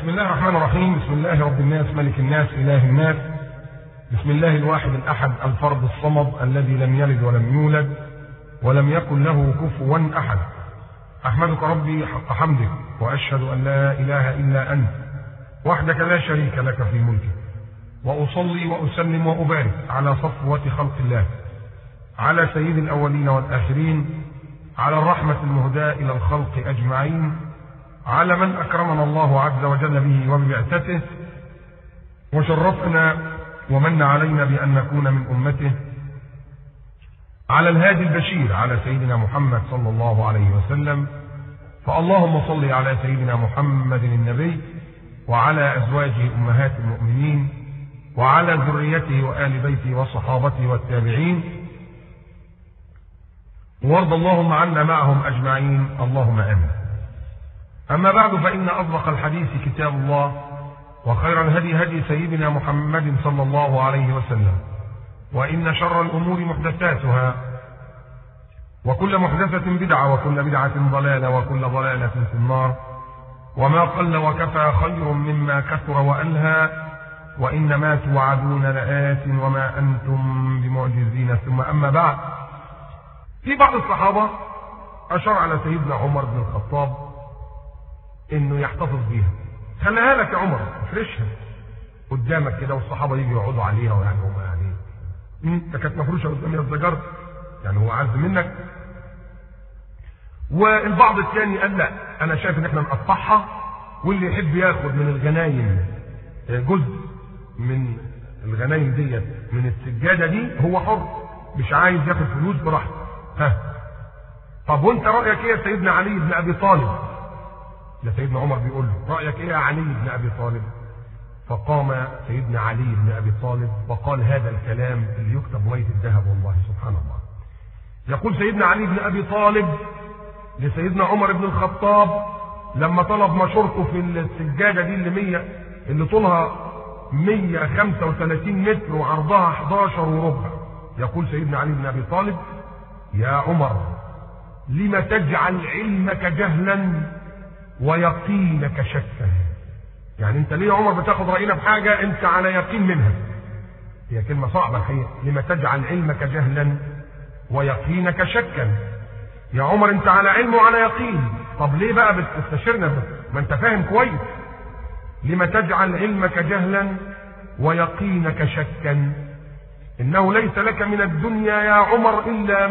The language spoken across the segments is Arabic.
بسم الله الرحمن الرحيم. بسم الله رب الناس ملك الناس إله الناس. بسم الله الواحد الأحد الفرد الصمد الذي لم يلد ولم يولد ولم يكن له كفوا أحد. أحمدك ربي حق حمدك وأشهد أن لا إله إلا أنت وحدك لا شريك لك في ملكك، وأصلي وأسلم وأبارك على صفوة خلق الله، على سيد الأولين والآخرين، على الرحمة المهداة إلى الخلق أجمعين، على من أكرمنا الله عز وجل به وببعثته وشرفنا ومن علينا بأن نكون من أمته، على الهادي البشير على سيدنا محمد صلى الله عليه وسلم. فاللهم صل على سيدنا محمد النبي وعلى أزواجه أمهات المؤمنين وعلى ذريته وآل بيته وصحابته والتابعين، وارض اللهم عنا معهم أجمعين اللهم آمين. أما بعد، فإن أصدق الحديث كتاب الله، وخير الهدي هدي سيدنا محمد صلى الله عليه وسلم، وإن شر الأمور محدثاتها، وكل محدثة بدعة، وكل بدعة ضلالة، وكل ضلالة في النار. وما قل وكفى خير مما كثر وألهى، وإنما توعدون لآت وما أنتم بمعجزين. ثم أما بعد، في بعض الصحابة أشار على سيدنا عمر بن الخطاب إنه يحتفظ بيها. خليها لك يا عمر، افرشها قدامك كده والصحابة يجوا يقعدوا عليها، ويعني هم يعني ده كانت مفروشة قدامي الزجر، يعني هو عز منك. والبعض الثاني قال لا، أنا شايف إن احنا نقطعها، واللي يحب ياخد من الغنايم جزء من الغنايم ديت من السجادة دي هو حر، مش عايز ياخد فلوس براحته. طب وانت رأيك ايه يا سيدنا علي بن أبي طالب؟ ده سيدنا عمر بيقول له رأيك ايه يا علي بن أبي طالب؟ فقام سيدنا علي بن أبي طالب وقال هذا الكلام اللي يكتب بمية الذهب، والله سبحان الله. يقول سيدنا علي بن أبي طالب لسيدنا عمر بن الخطاب لما طلب مشورته في السجادة دي اللي طولها 135 متر وعرضها 11 وربع، يقول سيدنا علي بن أبي طالب: يا عمر، لم تجعل علمك جهلا ويقينك شكا؟ يعني انت ليه يا عمر بتاخد رأينا بحاجة انت على يقين منها؟ هي كلمة صعبة الحقيقة، لم تجعل علمك جهلا ويقينك شكا. يا عمر انت على علم وعلى يقين، طب ليه بقى بتستشيرنا؟ ما انت فاهم كويس. لم تجعل علمك جهلا ويقينك شكا؟ إنه ليس لك من الدنيا يا عمر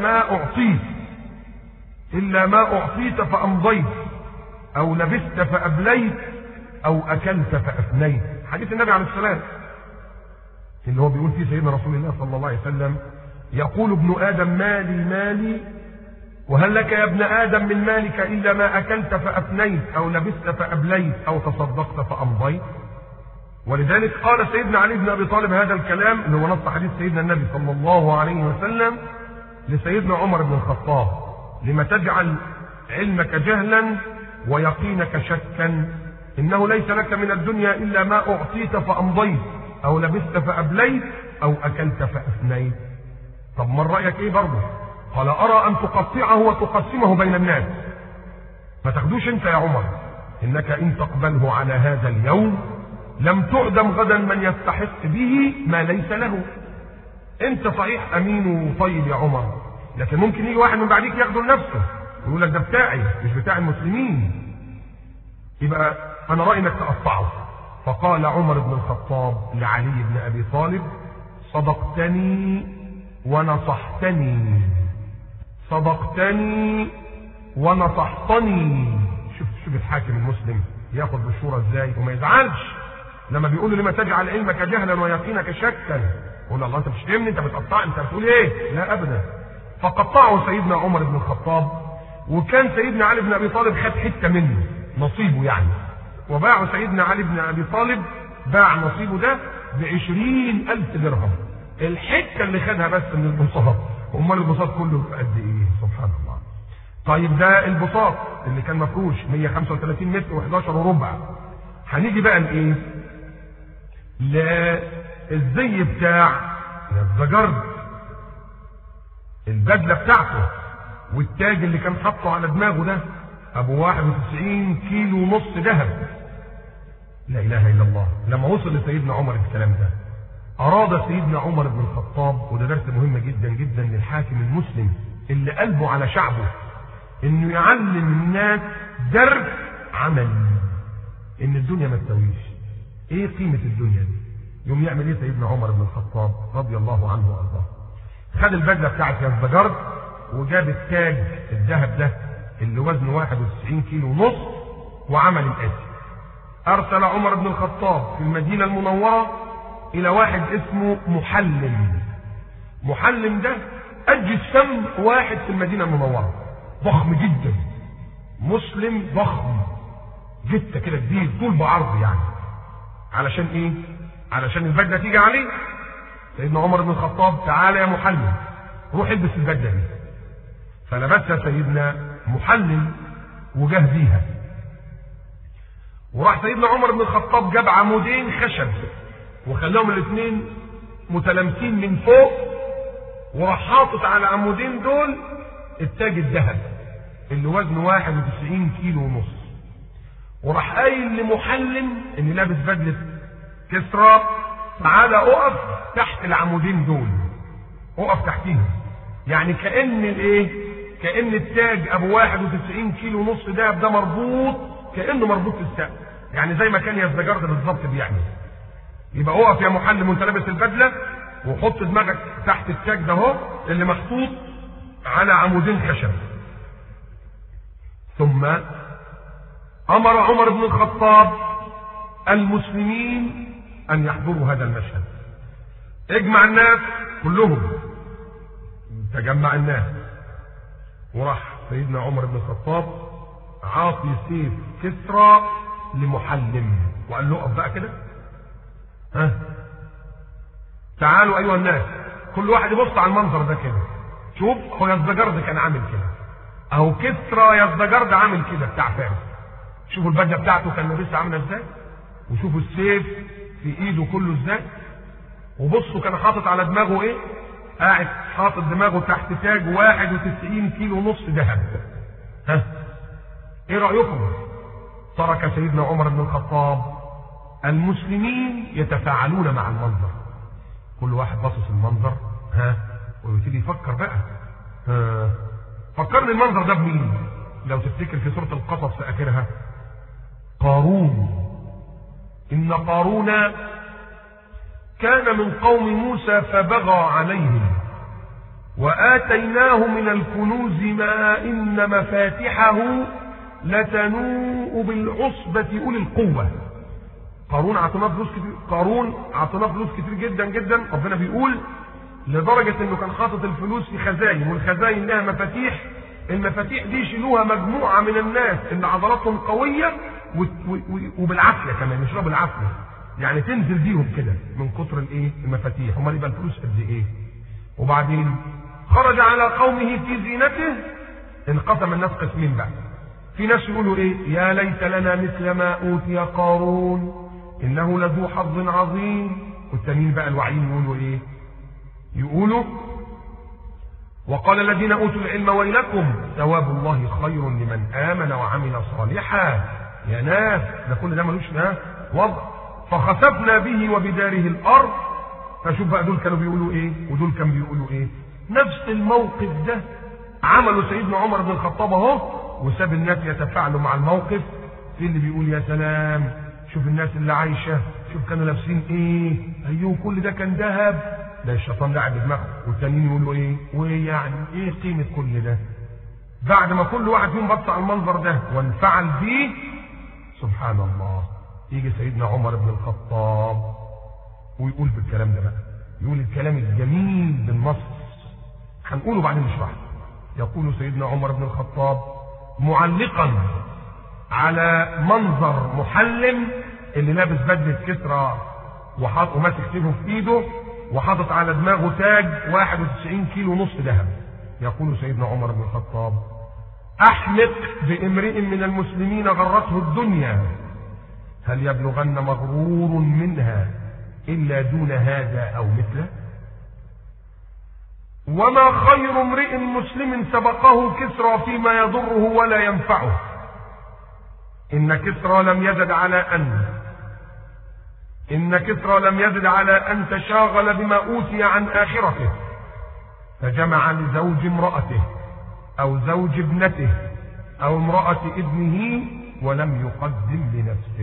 إلا ما أعطيت فأمضيت، أو لبست فأبليت، أو أكلت فأفنيت. حديث النبي عليه السلام اللي هو بيقول فيه سيدنا رسول الله صلى الله عليه وسلم: يقول ابن آدم مالي مالي، وهل لك يا ابن آدم من مالك إلا ما أكلت فأفنيت، أو لبست فأبليت، أو تصدقت فأمضيت. ولذلك قال سيدنا علي بن أبي طالب هذا الكلام اللي هو نص حديث سيدنا النبي صلى الله عليه وسلم لسيدنا عمر بن الخطاب: لما تجعل علمك جهلا ويقينك شكا؟ إنه ليس لك من الدنيا إلا ما أعطيت فأمضيت، أو لبست فأبليت، أو أكلت فأفنيت. طب من رأيك إيه برضه؟ قال: أرى أن تقطعه وتقسمه بين الناس. ما تاخدوش أنت يا عمر، إنك إن تقبله على هذا اليوم لم تعدم غدا من يستحق به ما ليس له. انت صحيح امين وطيب يا عمر، لكن ممكن يجي واحد من بعديك ياخده لنفسه ويقول لك ده بتاعي مش بتاع المسلمين، يبقى انا رايي انك تقطعه. فقال عمر بن الخطاب لعلي بن ابي طالب: صدقتني ونصحتني، صدقتني ونصحتني. شوف الحاكم المسلم ياخد بالشورى ازاي وما يزعلش لما بيقولوا لما تجعل علمك جهلا ويقينك شكا. قول الله انت مش فاهمني، انت بتقطع، انت بتقول ايه؟ لا ابدا. فقطعه سيدنا عمر بن الخطاب، وكان سيدنا علي بن ابي طالب خد حته منه نصيبه يعني، وباعوا سيدنا علي بن ابي طالب باع نصيبه ده ب20,000 درهم، الحته اللي خدها بس من البساط. امال البساط كله قد ايه؟ سبحان الله. طيب ده البساط اللي كان مفروش 135 متر و11 وربع. هنيجي بقى لايه؟ للزي بتاع الزجر، البدله بتاعته والتاج اللي كان حاطه على دماغه ده ابو 91 كيلو ونص ذهب. لا اله الا الله. لما وصل لسيدنا عمر الكلام ده اراد سيدنا عمر بن الخطاب، وده درس مهم جدا جدا للحاكم المسلم اللي قلبه على شعبه، انه يعلم الناس درس عملي، ان الدنيا ما تساويش. ايه قيمه الدنيا دي؟ يوم يعمل ايه سيدنا عمر بن الخطاب رضي الله عنه وارضاه؟ خد البدله بتاعت يزدجرد وجاب التاج الذهب ده اللي وزنه 91 كيلو ونص، وعمل الاتي: ارسل عمر بن الخطاب في المدينه المنوره الى واحد اسمه محلم. محلم ده اجسم واحد في المدينه المنوره، ضخم جدا، مسلم ضخم جدا كده، كبير طول بعرض يعني. علشان ايه؟ علشان البدله تيجي عليه. سيدنا عمر بن الخطاب: تعالى يا محلم، روح البس البدله دي. فلبسها سيدنا محلم وجاه بيها. وراح سيدنا عمر بن الخطاب جاب عمودين خشب وخلاهم الاثنين متلامسين من فوق، وراح حاطط على العمودين دول التاج الذهب اللي وزنه 91 كيلو ونص. وراح قايل لمحلم اللي لابس بدله كسرى: تعالى اقف تحت العمودين دول، اقف تحتيهم. يعني كأن الايه؟ كأن التاج ابو 91 كيلو ونص دهب ده مربوط، كأنه مربوط في السقف، يعني زي ما كان يزدجرد بالظبط بيعمل. يبقى اقف يا محلم وانت لابس البدله، وحط دماغك تحت التاج ده اهو اللي محطوط على عمودين خشب. ثم امر عمر بن الخطاب المسلمين ان يحضروا هذا المشهد. اجمع الناس كلهم، تجمع الناس، وراح سيدنا عمر بن الخطاب عاطي سيف كسرى لمحلم وقال له: اقف بقى كده، ها، تعالوا ايها الناس، كل واحد يبص على المنظر ده كده. شوف، هو يزدجرد كان عامل كده، اهو كسرى يزدجرد عامل كده بتاع فارس. شوفوا البدله بتاعته كان لابسها عامله ازاي، وشوفوا السيف في ايده كله ازاي، وبصوا كان حاطط على دماغه ايه، قاعد حاطط دماغه تحت تاج 91 كيلو ونص ذهب. ها، ايه رايكم؟ ترك سيدنا عمر بن الخطاب المسلمين يتفاعلون مع المنظر، كل واحد باصص المنظر، ها، ويبتدي يفكر بقى. ها، فكرني المنظر ده بمين؟ لو تفتكر في سوره القصص في اخرها: قارون. ان قارون كان من قوم موسى فبغى عليهم وآتيناه من الكنوز ما إن مفاتحه لتنوء بالعصبة أولي القوة. قارون اعطيناه فلوس كتير، كتير جدا جدا. ربنا بيقول لدرجة انه كان حاطط الفلوس في خزاين، والخزاين لها مفاتيح، المفاتيح دي يشيلوها مجموعة من الناس اللي عضلاتهم قوية وبالعافية كمان، يشربوا بالعافية، يعني تنزل بيهم كده من كتر الايه؟ المفاتيح. امال يبقى الفلوس قد ايه؟ وبعدين خرج على قومه في زينته. انقسم الناس قسمين بقى. في ناس يقولوا ايه؟ يا ليت لنا مثل ما اوتي قارون انه لذو حظ عظيم. والتانيين بقى الواعيين يقولوا ايه؟ يقولوا: وقال الذين اوتوا العلم ويلكم ثواب الله خير لمن امن وعمل صالحا. يا ناس، ده كل ده ملوش وضع. فخسفنا به وبداره الارض. فشوف بقى، دول كانوا بيقولوا ايه ودول كانوا بيقولوا ايه. نفس الموقف ده عمله سيدنا عمر بن الخطاب اهو، وساب الناس يتفاعلوا مع الموقف. في اللي بيقول: يا سلام، شوف الناس اللي عايشه، شوف كانوا لابسين ايه، ايوه كل ده كان ذهب، ده الشيطان ده قاعد دماغه. والتانيين يقولوا ايه؟ وايه يعني؟ ايه قيمه كل ده؟ بعد ما كل واحد فيهم بص على المنظر ده وانفعل بيه، سبحان الله، يجي سيدنا عمر بن الخطاب ويقول بالكلام ده بقى، يقول الكلام الجميل بالنص، هنقوله بعدين نشرحه. يقول سيدنا عمر بن الخطاب معلقا على منظر محلم اللي لابس بدله كسرى وماسك سيفه في ايده وحاطط على دماغه تاج 91 كيلو ونص ذهب. يقول سيدنا عمر بن الخطاب: احمق بامرئ من المسلمين غرته الدنيا، هل يبلغن مغرور منها الا دون هذا او مثله؟ وما خير امرئ مسلم سبقه كسرى فيما يضره ولا ينفعه. ان كسرى لم يزد على ان إن كسرى لم يزد على أن تشاغل بما أوتي عن آخرته، فجمع لزوج امرأته أو زوج ابنته أو امرأة ابنه ولم يقدم لنفسه.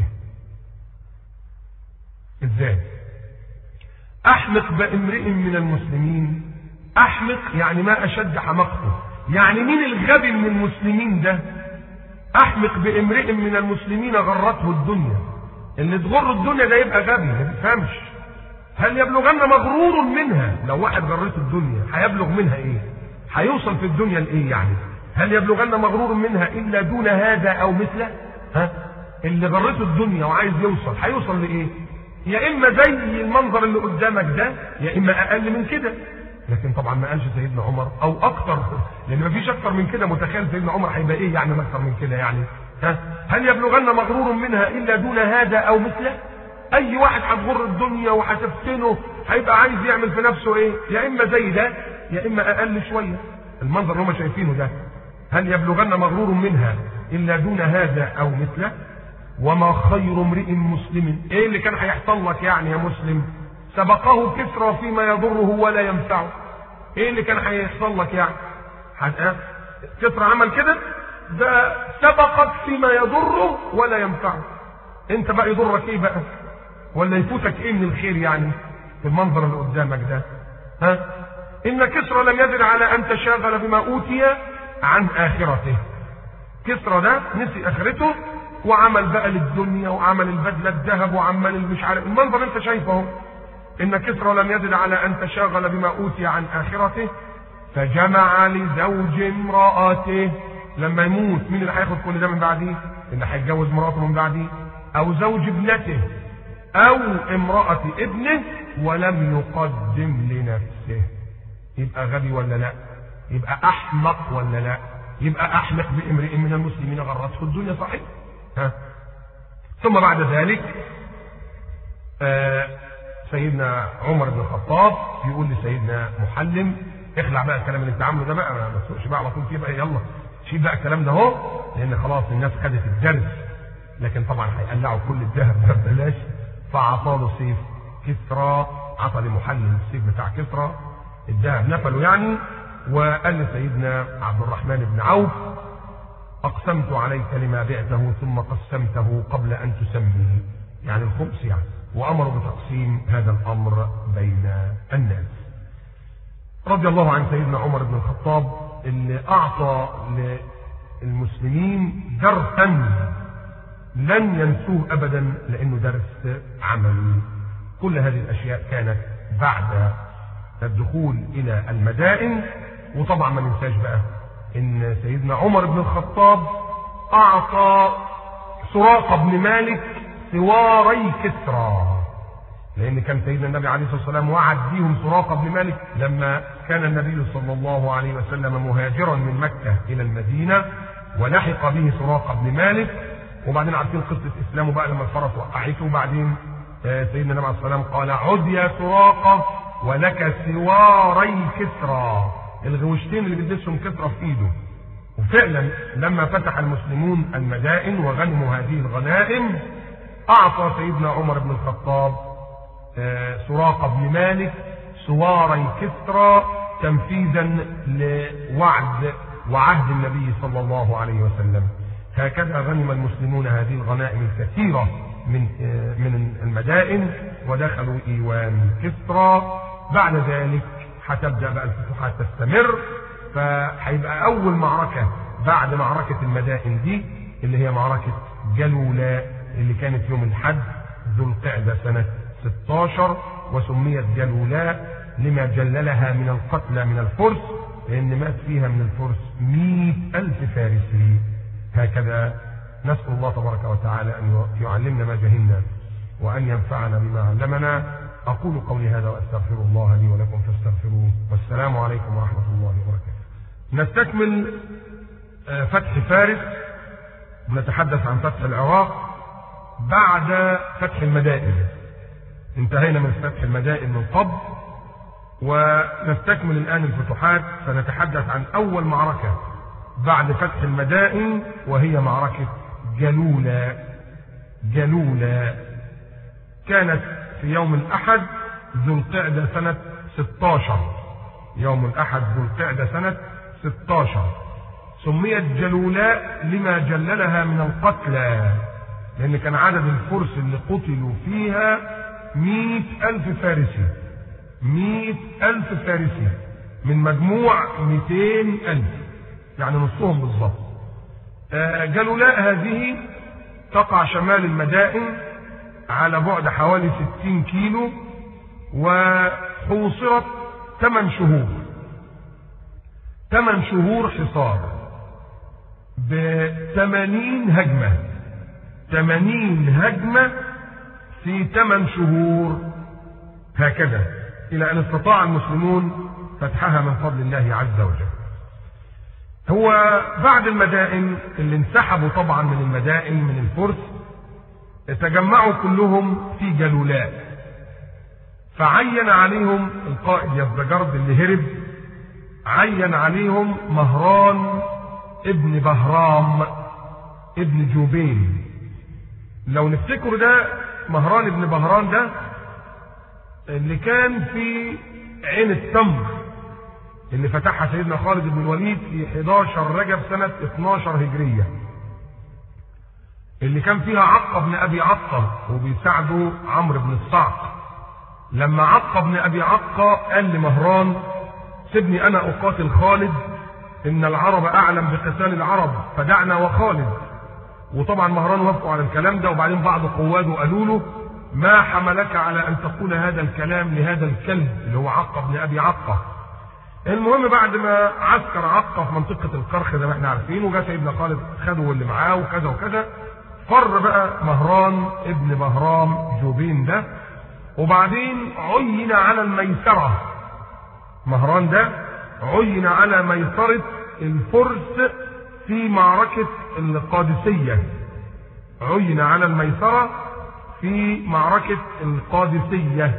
إزاي؟ أحمق بامرئ من المسلمين. أحمق يعني ما أشد حمقته، يعني مين الغبي من المسلمين ده؟ أحمق بامرئ من المسلمين غرته الدنيا. اللي تغر الدنيا ده يبقى غبي ما بيفهمش. هل يبلغن مغرور منها؟ لو واحد غرته الدنيا هيبلغ منها ايه؟ هيوصل في الدنيا لايه يعني؟ هل يبلغن مغرور منها الا دون هذا او مثله؟ اللي غرته الدنيا وعايز يوصل هيوصل لايه؟ يا اما زي المنظر اللي قدامك ده يا اما اقل من كده. لكن طبعا ما قالش سيدنا عمر او اكتر، لان ما فيش اكتر من كده. متخيل سيدنا عمر هيبقى ايه يعني اكتر من كده يعني؟ هل يبلغن مغرور منها الا دون هذا او مثله؟ اي واحد هتغر الدنيا وهتفتنه هيبقى عايز يعمل في نفسه ايه؟ يا اما زي ده يا اما اقل شويه. المنظر اللي هم شايفينه ده، هل يبلغن مغرور منها الا دون هذا او مثله؟ وما خير امرئ مسلم. ايه اللي كان هيحصل لك يعني يا مسلم؟ سبقه كسرى فيما يضره ولا ينفعه. ايه اللي كان هيحصل لك يعني؟ كسرى عمل كده، ده سبقك فيما يضره ولا ينفعه. انت بقى يضرك ايه بقى؟ ولا يفوتك ايه من الخير يعني في المنظر اللي قدامك ده؟ ان كسرى لم يزد على ان تشاغل بما اوتي عن اخرته. كسرى ده نسي اخرته وعمل بقى للدنيا وعمل البدله الذهب وعمل مش عارف. المنظر انت شايفه اهو. ان كسرى لم يزد على ان تشاغل بما اوتي عن اخرته فجمع لزوج امرأته. لما يموت مين اللي هياخد كل ده من بعديه؟ اللي هيتجوز مراته من بعديه، او زوج ابنته او امرأة ابنه ولم يقدم لنفسه. يبقى غبي ولا لا؟ يبقى احمق ولا لا؟ يبقى احمق بامرئ من المسلمين غرته الدنيا. صحيح. ثم بعد ذلك سيدنا عمر بن الخطاب يقول لسيدنا محلم اخلع بقى الكلام اللي انت عامله ده بقى، ما تسوقش بقى على طول كده، يلا شيل بقى الكلام ده اهو، لان خلاص الناس خدت الدرس. لكن طبعا هيقلعوا كل الذهب ده ببلاش. فعطى له سيف كسرى، عطى لمحلم السيف بتاع كسرى، الذهب نفله يعني. وقال لسيدنا عبد الرحمن بن عوف اقسمت عليك لما بعته ثم قسمته قبل ان تسميه، يعني الخمس يعني. وامروا بتقسيم هذا الامر بين الناس. رضي الله عن سيدنا عمر بن الخطاب اللي اعطى للمسلمين درسا لن ينسوه ابدا، لانه درس عملي. كل هذه الاشياء كانت بعد الدخول الى المدائن. وطبعا ما ننساش بقى ان سيدنا عمر بن الخطاب اعطى سراقة بن مالك سواري كسرى، لان كان سيدنا النبي عليه الصلاه والسلام وعد بيهم سراقة بن مالك لما كان النبي صلى الله عليه وسلم مهاجرا من مكة الى المدينة، ولحق به سراقة بن مالك. وبعدين عارفين قصة اسلامه بقى لما الفرس وقعته. وبعدين سيدنا النبي عليه الصلاه والسلام قال عد يا سراقة ولك سواري كسرى، الغوشتين اللي بيلبسهم كسرى في ايده. وفعلا لما فتح المسلمون المدائن وغنموا هذه الغنائم اعطى سيدنا عمر بن الخطاب سراقة بن مالك سواري كسرى تنفيذا لوعد وعهد النبي صلى الله عليه وسلم. هكذا غنم المسلمون هذه الغنائم الكثيرة من المدائن ودخلوا ايوان كسرى. بعد ذلك هتبدأ بقى الفتوحات تستمر. فهيبقى اول معركة بعد معركة المدائن دي اللي هي معركة جلولاء، اللي كانت يوم الحد ذو القعدة سنة 16، وسميت جلولاء لما جللها من القتلى من الفرس، لان مات فيها من الفرس 100,000 فارسي. هكذا نسأل الله تبارك وتعالى ان يعلمنا ما جهلنا وان ينفعنا بما علمنا. اقول قولي هذا واستغفر الله لي ولكم فاستغفروه، والسلام عليكم ورحمة الله وبركاته. نستكمل فتح فارس. نتحدث عن فتح العراق بعد فتح المدائن. انتهينا من فتح المدائن من قبل، ونستكمل الآن الفتوحات. فنتحدث عن أول معركة بعد فتح المدائن وهي معركة جلولاء. كانت في يوم الأحد ذو القعدة سنة 16. يوم الأحد ذو القعدة سنة 16. سميت جلولاء لما جللها من القتلى، لأن كان عدد الفرس اللي قتلوا فيها 100,000 فارسي. 100,000 فارسي من مجموع 200,000، يعني نصهم بالظبط. جلولاء هذه تقع شمال المدائن على بعد حوالي 60 كيلو، وحوصرت 8 شهور. 8 شهور حصار ب80 هجمة. 80 هجمة في 8 شهور هكذا، إلى أن استطاع المسلمون فتحها من فضل الله عز وجل. هو بعد المدائن اللي انسحبوا طبعا من المدائن من الفرس، تجمعوا كلهم في جلولاء، فعين عليهم القائد يزدجرد اللي هرب، عين عليهم مهران ابن بهرام ابن جوبين. لو نفتكر ده مهران ابن بهرام ده اللي كان في عين التمر اللي فتحها سيدنا خالد بن الوليد في 11 رجب سنة 12 هجرية، اللي كان فيها عقة بن أبي عقة وبيساعده عمرو بن الصعق. لما عقة بن أبي عقة قال لمهران سيبني أنا أقاتل خالد، إن العرب أعلم بقتال العرب فدعنا وخالد. وطبعا مهران وافقوا على الكلام ده، وبعدين بعض قواده قالوا له ما حملك على أن تقول هذا الكلام لهذا الكلب اللي هو عقة بن أبي عقة. المهم بعد ما عسكر عقة في منطقة الكرخ زي ما احنا عارفين، وجاء سيدنا خالد خدوا اللي معاه وكذا وكذا، فر بقى مهران ابن بهرام جوبين ده، وبعدين عين على الميسرة. مهران ده عين على ميسرة الفرس في معركة القادسية. عين على الميسرة في معركة القادسية،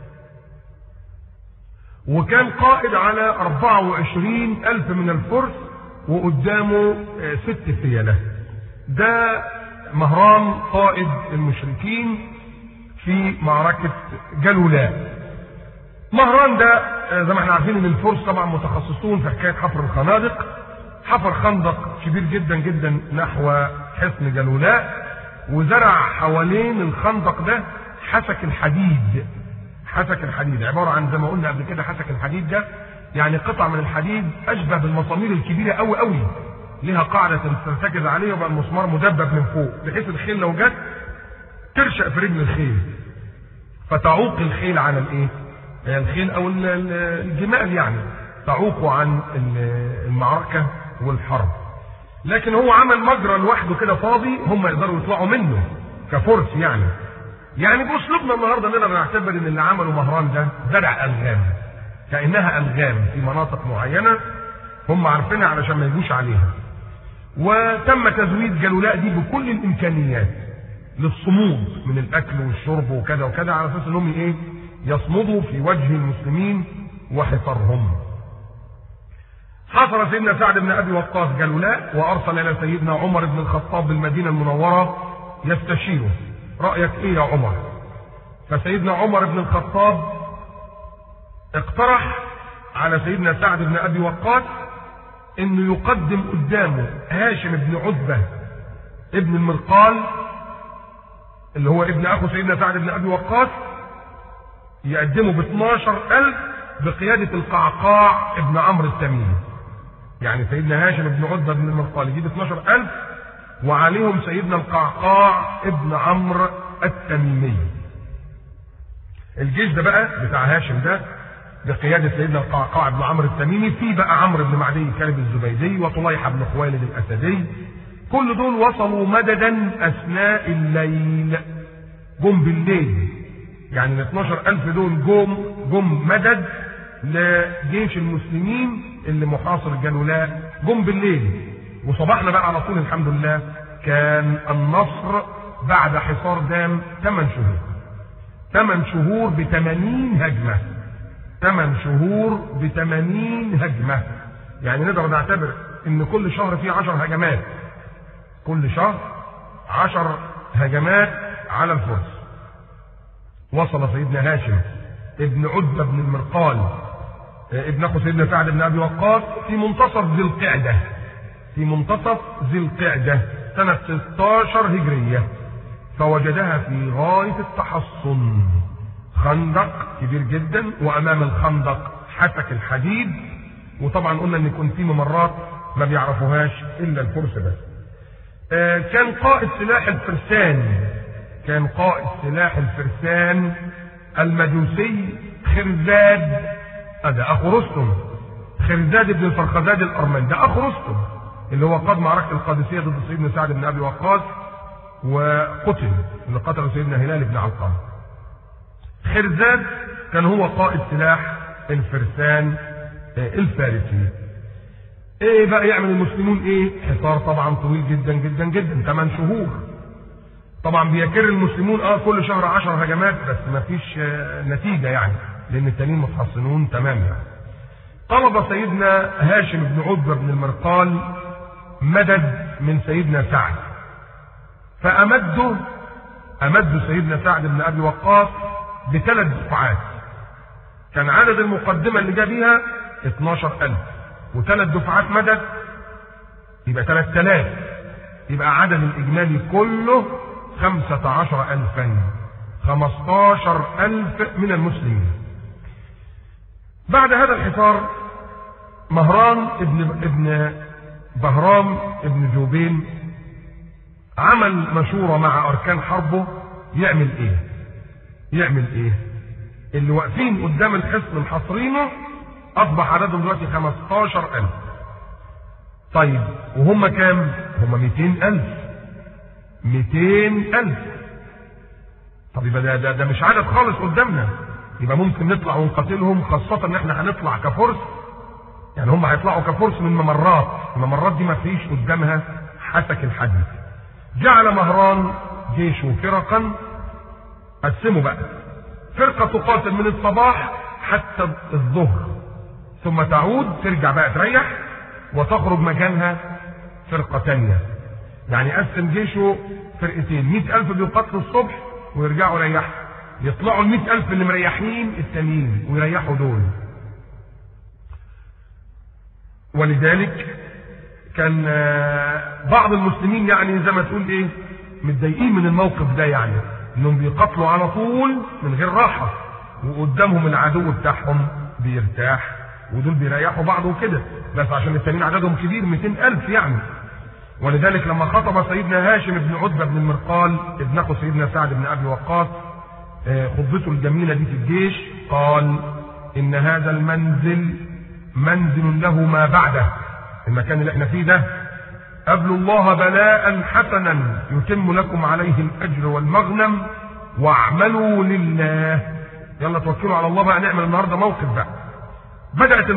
وكان قائد على 24,000 من الفرس، وقدامه 6 فيلة. ده مهران قائد المشركين في معركة جلولاء. مهران ده زي ما احنا عارفين ان الفرس طبعا متخصصون في حكاية حفر الخنادق. حفر خندق كبير جدا جدا نحو حصن جلولاء، وزرع حوالين الخندق ده حسك الحديد. حسك الحديد عبارة عن زي ما قلنا قبل كده، حسك الحديد ده يعني قطع من الحديد اشبه بالمسامير الكبيرة قوي قوي، لها قاعدة ترتكز عليها وبقى المسمار مدبب من فوق، بحيث الخيل لو جت ترشق في رجل الخيل فتعوق الخيل عن الايه؟ الخيل او الجمال يعني تعوق عن المعركة والحرب. لكن هو عمل مجرى لوحده كده فاضي هم يقدروا يطلعوا منه كفرس يعني باسلوبنا النهارده نقدر نعتبر ان اللي عمله مهران ده زرع الغام، كانها الغام في مناطق معينه هم عارفينها علشان ما يجوش عليها. وتم تزويد جلولاء دي بكل الامكانيات للصمود من الاكل والشرب وكذا وكذا، على اساس انهم ايه؟ يصمدوا في وجه المسلمين وحصارهم. حصر سيدنا سعد بن ابي وقاص جلولاء، وارسل الى سيدنا عمر بن الخطاب بالمدينه المنوره يستشيره، رايك ايه يا عمر؟ فسيدنا عمر بن الخطاب اقترح على سيدنا سعد بن ابي وقاص انه يقدم قدامه هاشم بن عتبه ابن المرقال اللي هو ابن اخو سيدنا سعد بن ابي وقاص، يقدمه ب 12,000 بقياده القعقاع ابن عمرو التميمي. يعني سيدنا هاشم بن عتبه بن المرقال يجيب 12,000 وعليهم سيدنا القعقاع ابن عمرو التميمي. الجيش ده بقى بتاع هاشم ده بقياده سيدنا القعقاع ابن عمرو التميمي، في بقى عمرو بن معدي كلب الزبيدي وطليحه بن خويلد الاسدي، كل دول وصلوا مددا اثناء الليل، جم بالليل. يعني ال 12,000 دول جم مدد لجيش المسلمين اللي محاصر جلولاء، جم بالليل. وصباحنا بقى على طول الحمد لله كان النصر بعد حصار دام 8 شهور. 8 شهور ب80 هجمة. 8 شهور ب80 هجمة. يعني نقدر نعتبر ان كل شهر فيه 10 هجمات. كل شهر 10 هجمات على الفرس. وصل سيدنا هاشم ابن عتبة بن المرقال ابن اخو سيدنا سعد بن ابي وقاص في منتصف ذي القعدة سنة 16 هجرية، فوجدها في غاية التحصن، خندق كبير جدا، وامام الخندق حسك الحديد، وطبعا قلنا ان يكون في ممرات ما بيعرفوهاش الا الفرس بس. كان قائد سلاح الفرسان المجوسي خرزاد، هذا اخو رستم، خرزاد بن الفرخزاد الارمني، ده اخو رستم اللي هو قاد معركة القادسية ضد سيدنا سعد بن ابي وقاص وقتل، اللي قتله سيدنا هلال بن علقمة. خرزاد كان هو قائد سلاح الفرسان الفارسي. ايه بقى يعمل المسلمون؟ ايه؟ حصار طبعا طويل جدا جدا جدا، 8 شهور. طبعا بيكر المسلمون كل شهر 10 هجمات، بس ما فيش نتيجة يعني، لان التانيين متحصنون تمام يعني. طلب سيدنا هاشم بن عتبة بن المرقال مدد من سيدنا سعد، فأمد سيدنا سعد بن أبي وقاص ب3 دفعات. كان عدد المقدمة اللي جاء بيها 12,000، و3 دفعات مدد يبقى 3000، يبقى عدد الإجمالي كله 15,000، 15,000 من المسلمين. بعد هذا الحصار بهرام ابن جوبين عمل مشورة مع أركان حربه يعمل ايه؟ اللي واقفين قدام الحصن محاصرينه أصبح عددهم دلوقتي 15,000. طيب وهم كام؟ هم 200,000. طب يبقى ده مش عدد خالص قدامنا، يبقى ممكن نطلع ونقاتلهم، خاصة ان احنا هنطلع كفرس، يعني هم هيطلعوا كفرس من ممرات، الممرات دي ما فيش قدامها حسك الحديد. جعل مهران جيشه فرقا، قسموا بقى، فرقة تقاتل من الصباح حتى الظهر، ثم تعود ترجع بقى تريح وتخرج مكانها فرقة تانية. يعني قسم جيشه فرقتين، 100,000 بيقاتلوا الصبح ويرجعوا يريحوا، يطلعوا 100,000 اللي مريحين التانيين ويريحوا دول. ولذلك كان بعض المسلمين يعني زي ما تقول ايه متضايقين من الموقف ده، يعني انهم بيقاتلوا على طول من غير راحة، وقدامهم العدو بتاعهم بيرتاح ودول بيريحوا بعض وكده، بس عشان التانيين عددهم كبير 200,000 يعني. ولذلك لما خطب سيدنا هاشم بن عتبة بن المرقال ابن اخو سيدنا سعد بن ابي وقاص خطبته الجميلة دي في الجيش، قال: إن هذا المنزل منزل له ما بعده، المكان اللي احنا فيه ده قبلوا الله بلاء حسنا يتم لكم عليه الأجر والمغنم، واعملوا لله. يلا توكلوا على الله بقى، نعمل النهارده موقف بقى. بدأت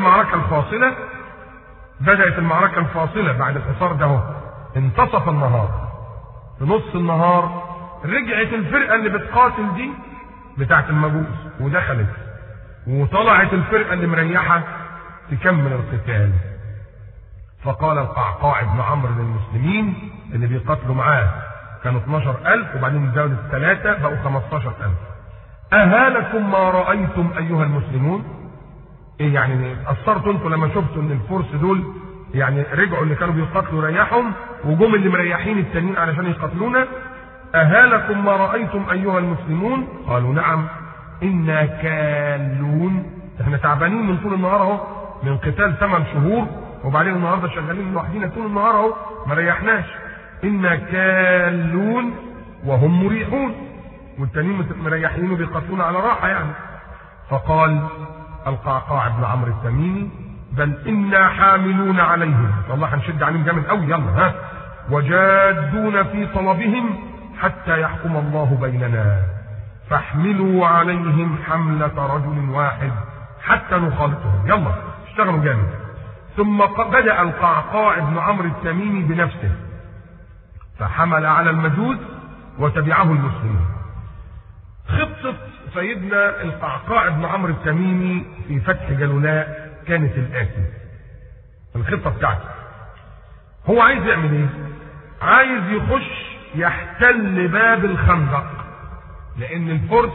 المعركة الفاصلة بعد الحصار ده. انتصف النهار، في نص النهار رجعت الفرقة اللي بتقاتل دي بتاعت المجوس ودخلت، وطلعت الفرقة اللي مريحة تكمل القتال. فقال القعقاع بن عمرو للمسلمين اللي بيقاتلوا معاه، كانوا 12,000 وبعدين زادوا 3 بقوا 15,000: أهالكم ما رأيتم أيها المسلمون؟ ايه يعني اثرتوا انتوا لما شفتوا ان الفرس دول يعني رجعوا اللي كانوا بيقاتلوا ريحهم، وجم اللي مريحين التانيين علشان يقاتلونا؟ أهالكم ما رأيتم أيها المسلمون؟ قالوا: نعم إنا كالون، احنا تعبانين من طول النهار اهو، من قتال 8 شهور، وبعدين النهارده شغالين لوحدينا طول النهار اهو ما ريحناش. إنا كالون وهم مريحون، والتانيين مريحين وبيقاتلون على راحة يعني. فقال القعقاع بن عمرو التميمي: بل إنا حاملون عليهم، والله هنشد عليهم جامد قوي، يلا وجادون في طلبهم حتى يحكم الله بيننا، فاحملوا عليهم حملة رجل واحد حتى نخالطهم، يلا اشتغلوا جامد. ثم بدأ القعقاع بن عمرو التميمي بنفسه، فحمل على المجوس وتبعه المسلمين. خطة سيدنا القعقاع بن عمرو التميمي في فتح جلولاء كانت الآتي، الخطة بتاعته. هو عايز يعمل ايه؟ عايز يخش يحتل باب الخندق، لان الفرس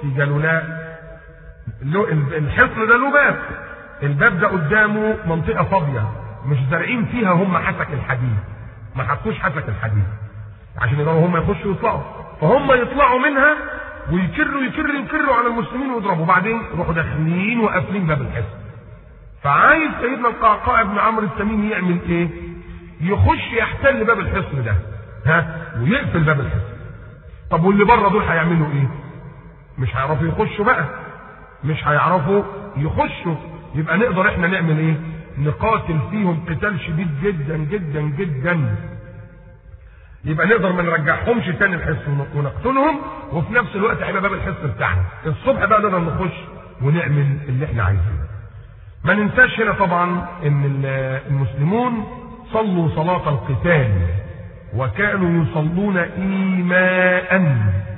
في جلولاء الحصن ده له باب، الباب ده قدامه منطقة فاضية مش زارعين فيها هم حسك الحديد، ما حطوش حسك الحديد عشان يقدروا هم يخشوا يطلعوا، فهم يطلعوا منها ويكروا على المسلمين ويضربوا، بعدين يروحوا داخلين وقافلين باب الحصن. فعايز سيدنا القعقاع بن عمرو التميمي يعمل ايه؟ يخش يحتل باب الحصن ده ويقفل باب الحصن. طب واللي بره دول هيعملوا ايه؟ مش هيعرفوا يخشوا بقى، مش هيعرفوا يخشوا، يبقى نقدر احنا نعمل ايه؟ نقاتل فيهم قتال شديد جدا جدا جدا، يبقى نقدر ما نرجعهمش تاني الحصن ونقتلهم، وفي نفس الوقت هيبقى باب الحصن بتاعنا الصبح بقى نقدر نخش ونعمل اللي احنا عايزينه. ما ننساش هنا طبعا ان المسلمون صلوا صلاة القتال وكانوا يصلون ايماء.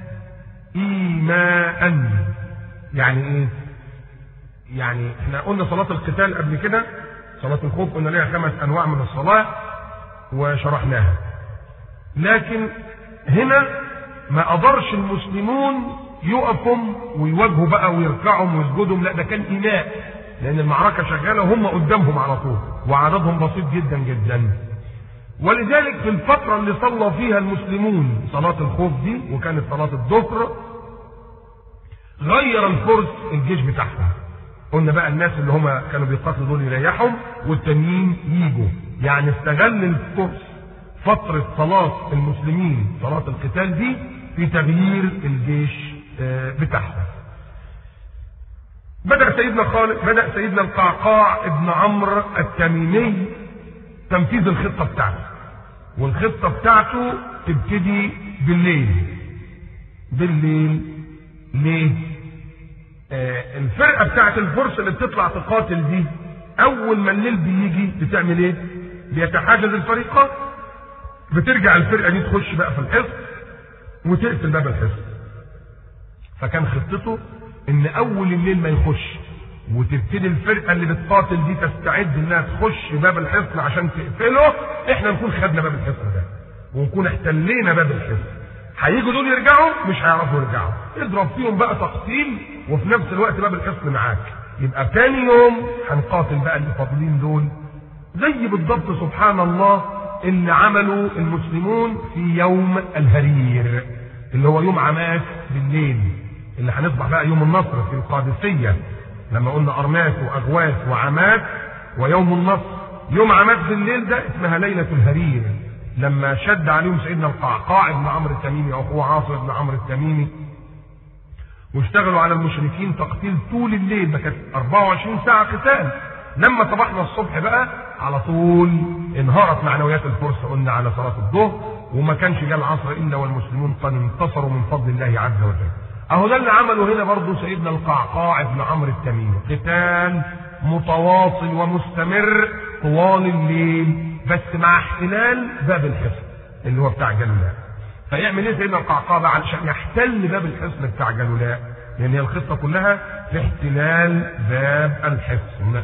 يعني ايه؟ يعني احنا قلنا صلاة القتال قبل كده، صلاة الخوف قلنا لها 5 انواع من الصلاة وشرحناها، لكن هنا ما قدرش المسلمون يقفوا ويواجهوا بقى ويركعوا ويسجدوا، لا ده كان إيماء، لأن المعركة شغالة وهم قدامهم على طول وعددهم بسيط جدا جدا. ولذلك في الفترة اللي صلى فيها المسلمون صلاة الخوف دي وكانت صلاة الظهر، غير الفرس الجيش بتاعهم. قلنا بقى الناس اللي هم كانوا بيقاتلوا دول يريحهم والتانيين يجوا، يعني استغل الفرس فترة صلاة المسلمين صلاة القتال دي في تغيير الجيش بتاعهم. بدأ سيدنا القعقاع ابن عمرو التميمي تنفيذ الخطة بتاعته، والخطة بتاعته تبتدي بالليل. ليه؟ الفرقة بتاعت الفرس اللي بتطلع تقاتل دي أول ما الليل بيجي بتعمل إيه؟ بيتحاجز الفريقات، بترجع الفرقة دي تخش بقى في الحصن وتقفل باب الحصن. فكان خطته ان اول الليل ما يخش وتبتدي الفرقة اللي بتقاتل دي تستعد انها تخش باب الحصن عشان تقفله، احنا نكون خدنا باب الحصن ده ونكون احتلينا باب الحصن. هيجوا دول يرجعوا مش هيعرفوا يرجعوا، اضرب فيهم بقى تقتيل وفي نفس الوقت باب الحصن معاك. يبقى تاني يوم هنقاتل بقى اللي فاضلين دول، زي بالضبط سبحان الله اللي عملوا المسلمون في يوم الهرير اللي هو يوم عماس بالليل، اللي هنصبح بقى يوم النصر في القادسية، لما قلنا أرماس وأغواس وعماس ويوم النصر. يوم عماس بالليل ده اسمها ليلة الهرير، لما شد عليهم سيدنا القعقاع بن عمرو التميمي أخوه عاصر بن عمرو التميمي واشتغلوا على المشركين تقتيل طول الليل، ده كانت 24 ساعة قتال. لما صبحنا الصبح بقى على طول انهارت معنويات الفرس، قلنا على صلاة الظهر، وما كانش جاء العصر إلا والمسلمون قد انتصروا من فضل الله عز وجل. اهو ده اللي عمله هنا برضه سيدنا القعقاع بن عمرو التميمي، قتال متواصل ومستمر طوال الليل بس مع احتلال باب الحصن اللي هو بتاع جلولاء. فيعمل ايه سيدنا القعقاع بقى علشان يحتل باب الحصن بتاع جلولاء؟ لان هي الخطه كلها في احتلال باب الحصن.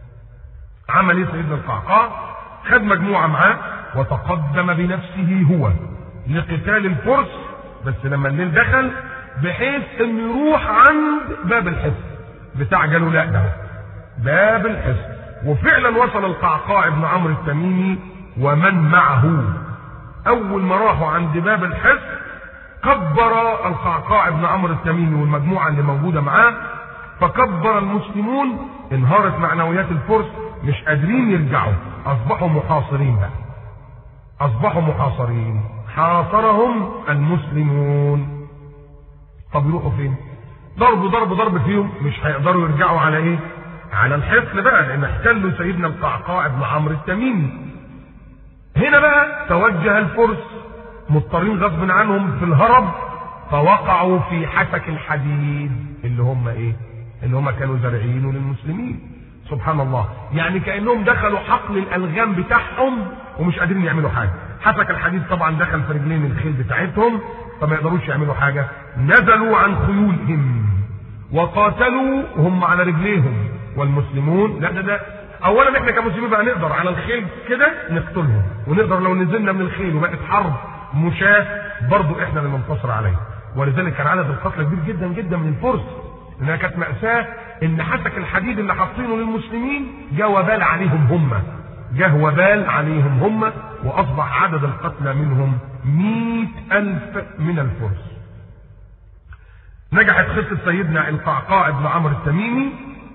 عمل ايه سيدنا القعقاع؟ خد مجموعه معاه وتقدم بنفسه هو لقتال الفرس، بس لما الليل دخل بحيث انه يروح عند باب الحصن بتاع جلولاء ده، باب الحصن. وفعلا وصل القعقاع بن عمرو التميمي ومن معه. اول ما راحوا عند باب الحصن كبر القعقاع بن عمرو التميمي والمجموعه اللي موجوده معاه، فكبر المسلمون، انهارت معنويات الفرس، مش قادرين يرجعوا، اصبحوا محاصرين بقى، اصبحوا محاصرين، حاصرهم المسلمون. طب يروحوا فين؟ ضرب فيهم، مش هيقدروا يرجعوا على ايه؟ على الحصن بقى، لان احتلوا سيدنا القعقاع بن عمرو التميمي. هنا بقى توجه الفرس مضطرين غصب عنهم في الهرب، فوقعوا في حسك الحديد اللي هم ايه؟ اللي هم كانوا زارعينه للمسلمين. سبحان الله، يعني كأنهم دخلوا حقل الألغام بتاعهم ومش قادرين يعملوا حاجة. حسك الحديد طبعا دخل في رجلين الخيل بتاعتهم فما يقدروش يعملوا حاجة. نزلوا عن خيولهم وقاتلوا وهم على رجليهم، والمسلمون لا ده اولا احنا كمسلمين بقى نقدر على الخيل كده نقتلهم، ونقدر لو نزلنا من الخيل وبقت حرب مشاة برضو احنا اللي ننتصر عليه. ولذلك كان عدد القتلى كبير جدا جدا من الفرس، لانها كانت مأساة ان حسك الحديد اللي حاطينه للمسلمين جاء وبال عليهم هم، جاء وبال عليهم هم، واصبح عدد القتلى منهم 100,000 من الفرس. نجحت خطة سيدنا القعقاع بن عمرو التميمي،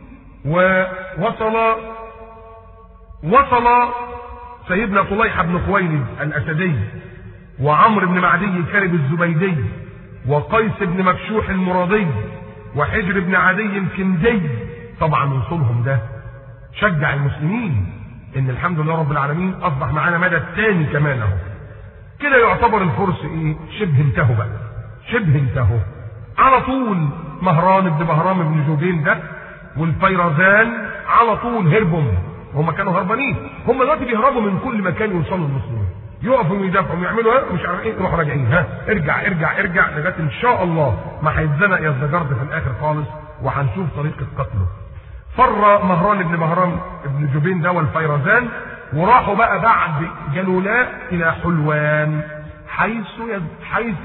ووصل سيدنا طليحة بن خويلد الأسدي، وعمرو بن معدي كرب الزبيدي، وقيس بن مكشوح المرادي، وحجر بن عدي الكندي. طبعا وصولهم ده شجع المسلمين ان الحمد لله رب العالمين اصبح معانا مدى الثاني كمان اهو. كده يعتبر الفرس ايه؟ شبه انتهوا بقى، شبه انتهوا. على طول مهران بن بهرام بن جوبين ده والفيرزان على طول هربوا، هم كانوا هربانين، هم دلوقتي بيهربوا من كل مكان يوصلوا المسلمين، يقفوا ويدافعوا ويعملوا مش عارف ايه، يروحوا راجعين، ارجع ارجع ارجع، لغايه ان شاء الله ما هيتزنق يزدجرد في الاخر خالص، وهنشوف طريقه قتله. فر مهران بن بهرام بن جوبين ده والفيرزان، وراحوا بقى بعد جلولاء الى حلوان، حيث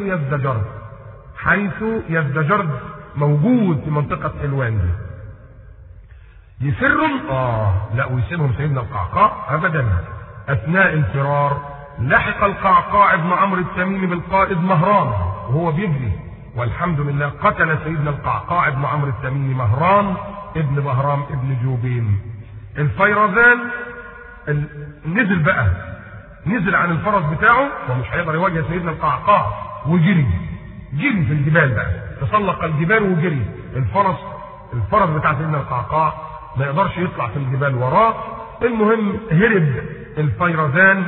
يزدجرد موجود في منطقه حلوان دي. يسرهم؟ لا، ويسيبهم سيدنا القعقاع ابدا. اثناء الفرار لحق القعقاع بن عمرو التميمي بالقائد مهران وهو بيجري، والحمد لله قتل سيدنا القعقاع بن عمرو التميمي مهران ابن بهرام ابن جوبين. الفيرزان نزل عن الفرس بتاعه، ومش هيقدر يواجه سيدنا القعقاع، وجري في الجبال بقى، تسلق الجبال وجري. الفرس بتاع سيدنا القعقاع ما يقدرش يطلع في الجبال وراه. المهم هرب الفيرزان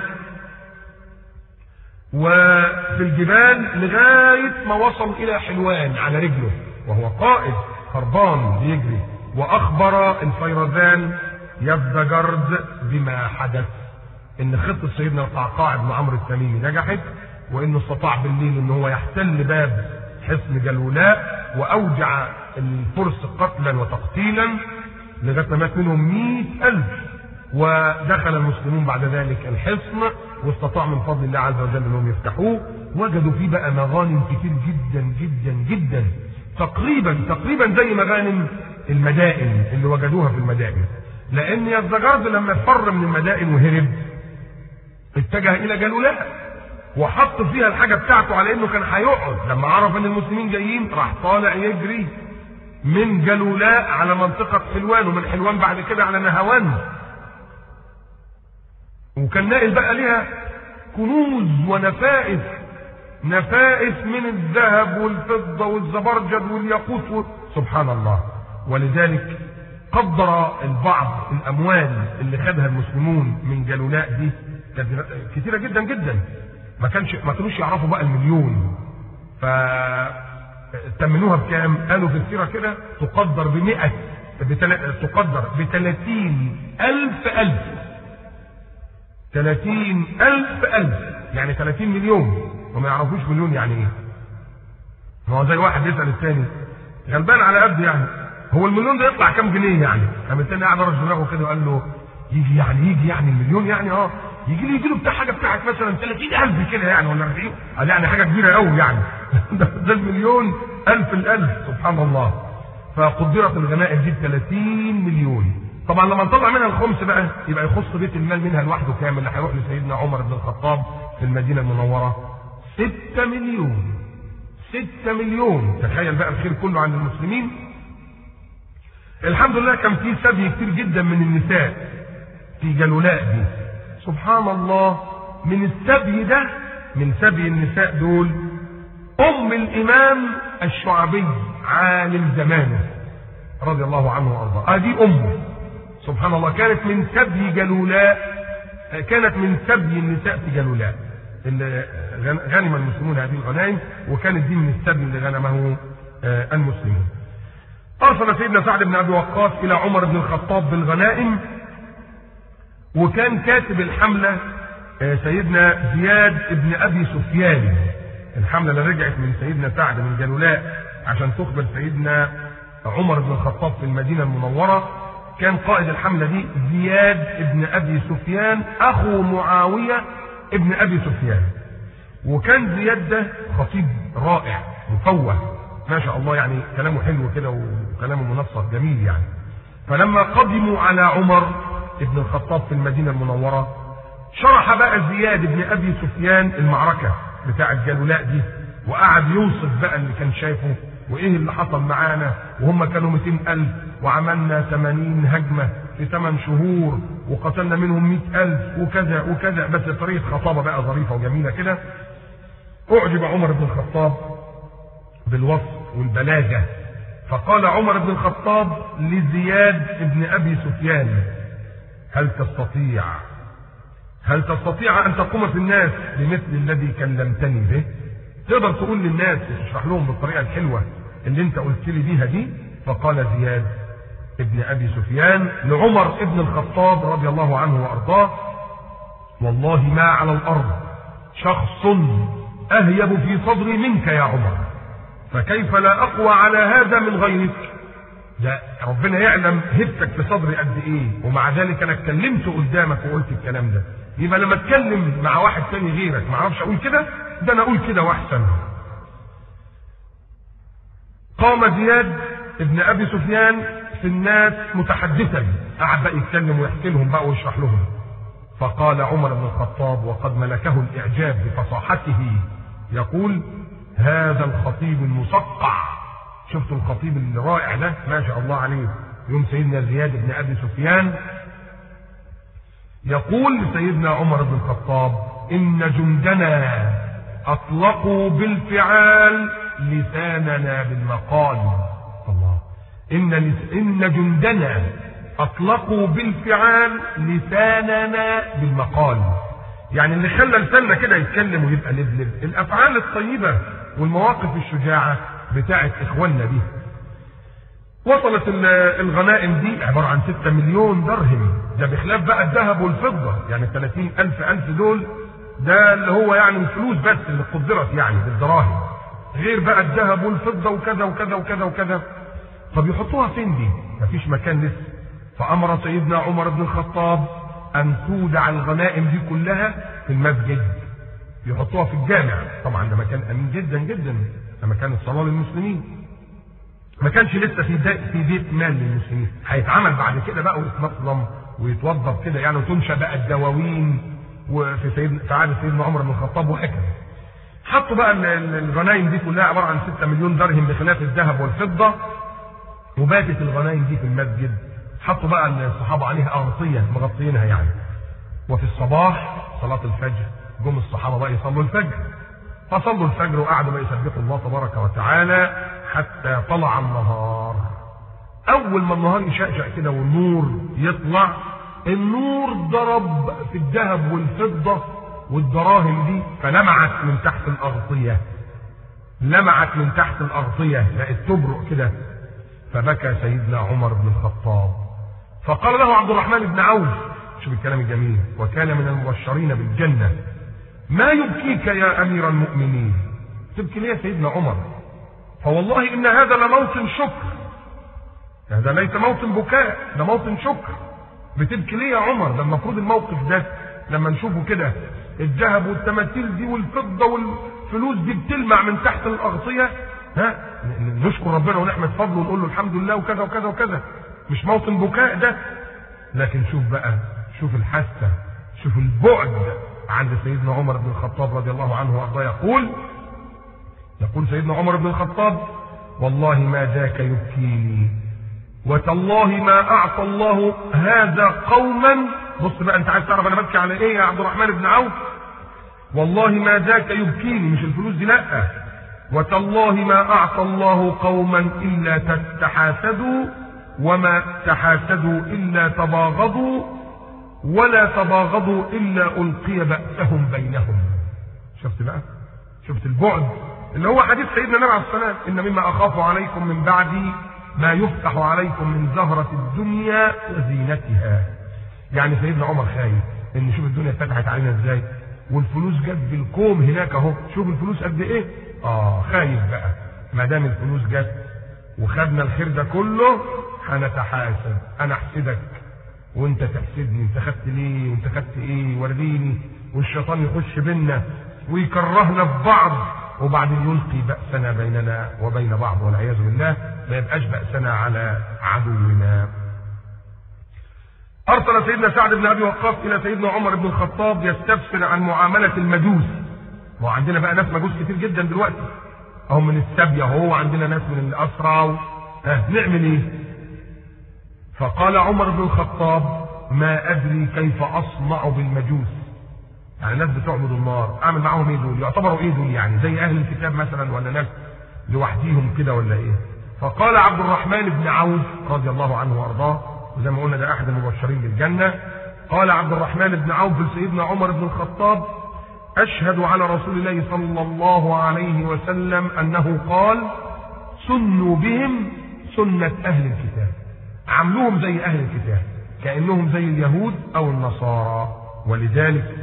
وفي الجبال لغاية ما وصل إلى حلوان على رجله وهو قائد هربان بيجري. وأخبر الفيرزان يزدجرد بما حدث، إن خطة سيدنا القعقاع بن عمرو التميمي نجحت، وإنه استطاع بالليل إن هو يحتل باب حصن جلولاء وأوجع الفرس قتلا وتقتيلا لغاية ما مات منهم 100,000. ودخل المسلمون بعد ذلك الحصن، واستطاعوا من فضل الله عز وجل انهم يفتحوه، وجدوا فيه بقى مغانم كتير جدا جدا جدا، تقريبا زي مغانم المدائن اللي وجدوها في المدائن. لان يزدجرد لما فر من المدائن وهرب اتجه الى جلولاء وحط فيها الحاجه بتاعته على انه كان هيقعد. لما عرف ان المسلمين جايين راح طالع يجري من جلولاء على منطقه حلوان، ومن حلوان بعد كده على نهاوند، وكان ناقل بقى ليها كنوز ونفائس من الذهب والفضة والزبرجد والياقوت سبحان الله. ولذلك قدر البعض الأموال اللي خدها المسلمون من جلولاء دي كثيرة جدا جدا، ما كانوش يعرفوا بقى المليون، فتمنوها بكام؟ قالوا في السيرة كده تقدر تقدر ب30,000 30,000 يعني 30 مليون، وما يعرفوش مليون يعني ايه. هو زي واحد يسأل الثاني غلبان على قد يعني، هو المليون ده يطلع كام جنيه يعني؟ قام الثاني قاعد رجل دماغه كده وقال له يجي يعني المليون يعني يجي له بتاع حاجه بتاعت مثلا 30,000 كده يعني ولا 40، قال يعني حاجه كبيره قوي يعني ده المليون 1000 سبحان الله. فقدرت الغنائم دي 30 مليون. طبعا لما نطلع منها الخمس بقى يبقى يخص بيت المال منها لوحده كامل، اللي هيروح لسيدنا عمر بن الخطاب في المدينه المنوره 6 مليون. تخيل بقى الخير كله عند المسلمين. الحمد لله كان في سبي كتير جدا من النساء في جلولاء دي، سبحان الله. من السبي ده، من سبي النساء دول، الامام الشعبي عالم زمانه رضي الله عنه وارضاه، دي امه سبحان الله، كانت من سبي جلولاء، كانت من سبي النساء في جلولاء اللي غنم المسلمون هذه الغنائم، وكانت دي من السبي اللي غنمه المسلمون. أرسل سيدنا سعد بن أبي وقاص إلى عمر بن الخطاب بالغنائم، وكان كاتب الحملة سيدنا زياد بن أبي سفيان. الحملة اللي رجعت من سيدنا سعد من جلولاء عشان تخبر سيدنا عمر بن الخطاب في المدينة المنورة، كان قائد الحملة دي زياد بن أبي سفيان أخو معاوية ابن أبي سفيان. وكان زياد ده خطيب رائع مفوه ما شاء الله، يعني كلامه حلو كده وكلامه منصف جميل يعني. فلما قدموا على عمر ابن الخطاب في المدينة المنورة، شرح بقى زياد بن أبي سفيان المعركة بتاع الجلولاء دي، وقعد يوصف بقى اللي كان شايفه وايه اللي حصل معانا، وهم كانوا 200,000 وعملنا 80 هجمة في 8 شهور وقتلنا منهم 100,000 وكذا وكذا، بس طريقة خطابة بقى ظريفة وجميلة كده. أعجب عمر بن الخطاب بالوصف والبلاغة، فقال عمر بن الخطاب لزياد بن أبي سفيان: هل تستطيع أن تقوم في الناس بمثل الذي كلمتني به؟ تقدر تقول للناس وتشرح لهم بالطريقة الحلوة اللي انت قلت لي بيها دي؟ فقال زياد ابن أبي سفيان لعمر ابن الخطاب رضي الله عنه وأرضاه: والله ما على الأرض شخص أهيب في صدري منك يا عمر، فكيف لا أقوى على هذا من غيرك؟ ده ربنا يعلم هبتك في صدري قد ايه، ومع ذلك انا اتكلمت قدامك وقلت الكلام ده. يبقى لما اتكلم مع واحد تاني غيرك ما اعرفش اقول كده، ده انا اقول كده واحسن. قام زياد ابن ابي سفيان في الناس متحدثا، قعد بقى يتكلم ويحكي لهم بقى ويشرح لهم. فقال عمر بن الخطاب وقد ملكه الاعجاب بفصاحته يقول: هذا الخطيب المصقع. شفتوا الخطيب الرائع ده ما شاء الله عليه، يوم سيدنا زياد بن ابي سفيان يقول لسيدنا عمر بن الخطاب: ان جندنا اطلقوا بالفعال لساننا بالمقال. الله، ان جندنا اطلقوا بالفعال لساننا بالمقال، يعني اللي خلى لساننا كده يتكلم ويبقى لبلب الافعال الطيبه والمواقف الشجاعه بتاعت اخواننا دي. وصلت الغنائم دي عباره عن 6 مليون درهم، ده بخلاف بقى الذهب والفضه، يعني 30,000 دول ده اللي هو يعني الفلوس بس اللي قدرت يعني بالدراهم، غير بقى الذهب والفضه وكذا وكذا وكذا وكذا. طب يحطوها فين دي؟ مفيش مكان لسه. فامر سيدنا عمر بن الخطاب ان تودع الغنائم دي كلها في المسجد، يحطوها في الجامع. طبعا ده مكان امين جدا جدا، ده مكان الصلاه للمسلمين، ما كانش لسه في بيت مال للمسلمين، هيتعمل بعد كده بقى ويتنظم ويتوضب كده يعني، وتنشا بقى الدواوين وفي عهد سيدنا عمر بن الخطاب وهكذا. حطوا بقى الغنايم دي كلها عباره عن 6 مليون درهم بخلاف الذهب والفضه، وباتت الغنايم دي في المسجد. حطوا بقى الصحابه عليها اغطيه مغطيينها يعني. وفي الصباح صلاه الفجر جم الصحابه بقى يصلوا الفجر، فصلوا الفجر وقعدوا بقى يسبحوا الله تبارك وتعالى حتى طلع النهار. اول ما النهار يشقشق كده والنور يطلع، النور ضرب في الذهب والفضه والدراهم دي فلمعت من تحت الاغطيه، لمعت من تحت الاغطيه بقت تبرق كده. فبكى سيدنا عمر بن الخطاب، فقال له عبد الرحمن بن عوف، شوف الكلام الجميل، وكان من المبشرين بالجنه: ما يبكيك يا امير المؤمنين؟ تبكي ليه يا سيدنا عمر؟ فوالله ان هذا لموطن شكر، هذا ليس موطن بكاء، ده موطن شكر. بتبكي ليه يا عمر؟ ده المفروض الموقف ده لما نشوفه كده الذهب والتماثيل دي والفضه والفلوس دي بتلمع من تحت الاغطيه، نشكر ربنا ونحمد فضله ونقول له الحمد لله وكذا وكذا وكذا، مش موطن بكاء ده. لكن شوف بقى، شوف الحاسه، شوف البعد عند سيدنا عمر بن الخطاب رضي الله عنه وارضاه. يقول سيدنا عمر بن الخطاب: والله ما ذاك يبكيني، وتالله ما اعطى الله هذا قوما. بص بقى، انت عايز تعرف انا ببكي على ايه يا عبد الرحمن بن عوف؟ والله ما ذاك يبكيني، مش الفلوس دي، لا، وتالله ما اعطى الله قوما الا تحاسدوا، وما تحاسدوا الا تباغضوا، ولا تباغضوا الا القي بأسهم بينهم. شفت بقى؟ شفت البعد اللي هو حديث سيدنا النبي عليه الصلاه والسلام: ان مما اخاف عليكم من بعدي ما يفتح عليكم من زهرة الدنيا وزينتها. يعني سيدنا عمر خايف ان شوف الدنيا فتحت علينا ازاي، والفلوس جت بالكوم هناك اهو، شوف الفلوس قد ايه. خايف بقى ما دام الفلوس جت وخدنا الخير ده كله هنتحاسب، انا احسدك وانت تحسدني، انت خدت ليه وانت خدت ايه، وريني، والشيطان يخش بينا ويكرهنا في بعض وبعدين يلقي بأسنا بيننا وبين بعض والعياذ بالله، ما يبقاش بأسنا على عدونا. أرسل سيدنا سعد بن أبي وقاص إلى سيدنا عمر بن الخطاب يستفسر عن معاملة المجوس. وعندنا بقى ناس مجوس كتير جدا دلوقتي، أو من السبية، هو عندنا ناس من الأسرى، نعمل إيه؟ فقال عمر بن الخطاب: ما أدري كيف أصنع بالمجوس. يعني ناس بتعبد النار، أعمل معهم إيه دول؟ يعتبروا إيه دول؟ يعني زي أهل الكتاب مثلا، ولا ناس لوحديهم كده، ولا إيه؟ فقال عبد الرحمن بن عوف رضي الله عنه وأرضاه، وزي ما قلنا ده أحد المبشرين بالجنة، قال عبد الرحمن بن عوف لسيدنا عمر بن الخطاب: أشهد على رسول الله صلى الله عليه وسلم أنه قال: سنوا بهم سنة أهل الكتاب. عملوهم زي أهل الكتاب، كأنهم زي اليهود أو النصارى. ولذلك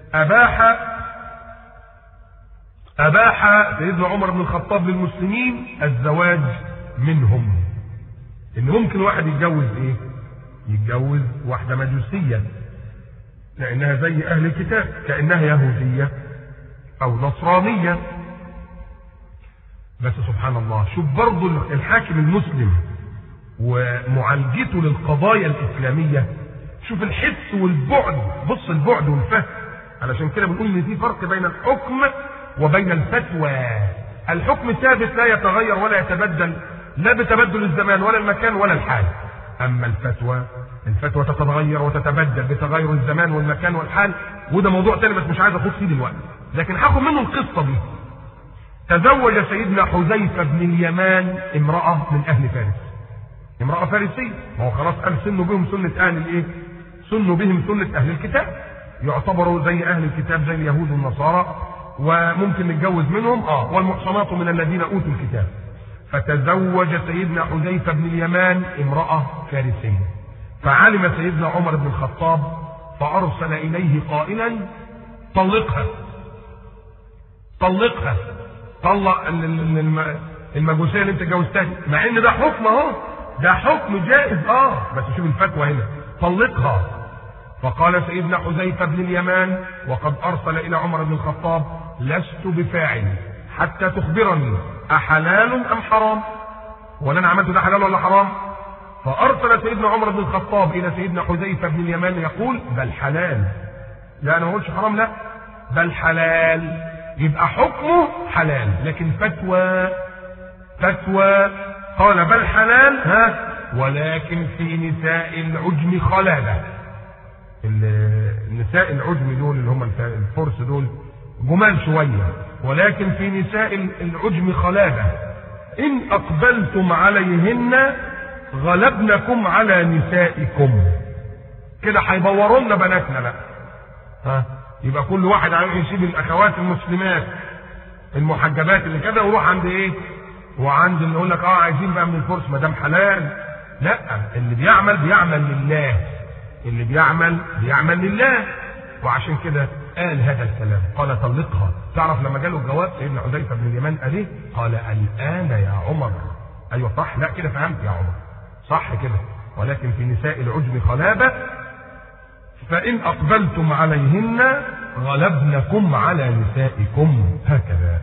أباح سيدنا عمر بن الخطاب للمسلمين الزواج منهم. إن ممكن واحد يتجوز إيه؟ يتجوز واحدة مجوسية، لأنها زي أهل الكتاب، كأنها يهودية أو نصرانية. بس سبحان الله، شوف برضو الحاكم المسلم ومعالجته للقضايا الإسلامية، شوف الحس والبعد، بص البعد والفهم. علشان كده بنقول إن في فرق بين الحكم وبين الفتوى. الحكم ثابت لا يتغير ولا يتبدل، لا بتبدل الزمان ولا المكان ولا الحال. أما الفتوى تتغير وتتبدل بتغير الزمان والمكان والحال، وده موضوع تاني بس مش عايز أخوض فيه دلوقتي، لكن هاخد منه القصة دي. تزوج سيدنا حذيفة بن اليمان امرأة من أهل فارس، امرأة فارسية. ما هو خلاص قال سنوا بهم سنة أهل الإيه؟ سنوا بهم سنة أهل الكتاب، يعتبروا زي أهل الكتاب، زي اليهود والنصارى، وممكن نتجوز منهم. والمحصنات من الذين أوتوا الكتاب. فتزوج سيدنا حذيفة بن اليمان امرأة فارسية. فعلم سيدنا عمر بن الخطاب فأرسل إليه قائلا: طلقها، طلقها، طلق المجوسية اللي انت جوزتها، مع ان ده حكم اهو، ده حكم جائز بس شوف الفتوى هنا، طلقها. فقال سيدنا حذيفة بن اليمان وقد أرسل إلى عمر بن الخطاب: لست بفاعل حتى تخبرني أحلال أم حرام؟ ولا أنا عملت ده حلال ولا حرام؟ فأرسل سيدنا عمر بن الخطاب إلى سيدنا حذيفة بن اليمان يقول: بل حلال. لا أنا ما قلتش حرام، لا بل حلال. يبقى حكمه حلال، لكن فتوى قال بل حلال، ولكن في نساء العجم خلالة. النساء العجم دول اللي هم الفرس دول جمال شوية، ولكن في نساء العجم خلالة. إن أقبلتم عليهن غلبنكم على نسائكم. كده هيبوروا لنا بناتنا بقى. يبقى كل واحد عايز يسيب الأخوات المسلمات المحجبات اللي كده ويروح عند إيه؟ وعند اللي يقول لك عايزين بقى من الفرس ما دام حلال. لا، اللي بيعمل لله، اللي بيعمل لله. وعشان كده قال هذا الكلام، قال طلقها. تعرف لما جاله الجواب سيدنا حذيفة بن اليمان قال ايه؟ قال: الآن يا عمر. ايوه صح، لا كده فهمت يا عمر، صح كده. ولكن في نساء العجم خلابة، فإن أقبلتم عليهن غلبنكم على نسائكم. هكذا.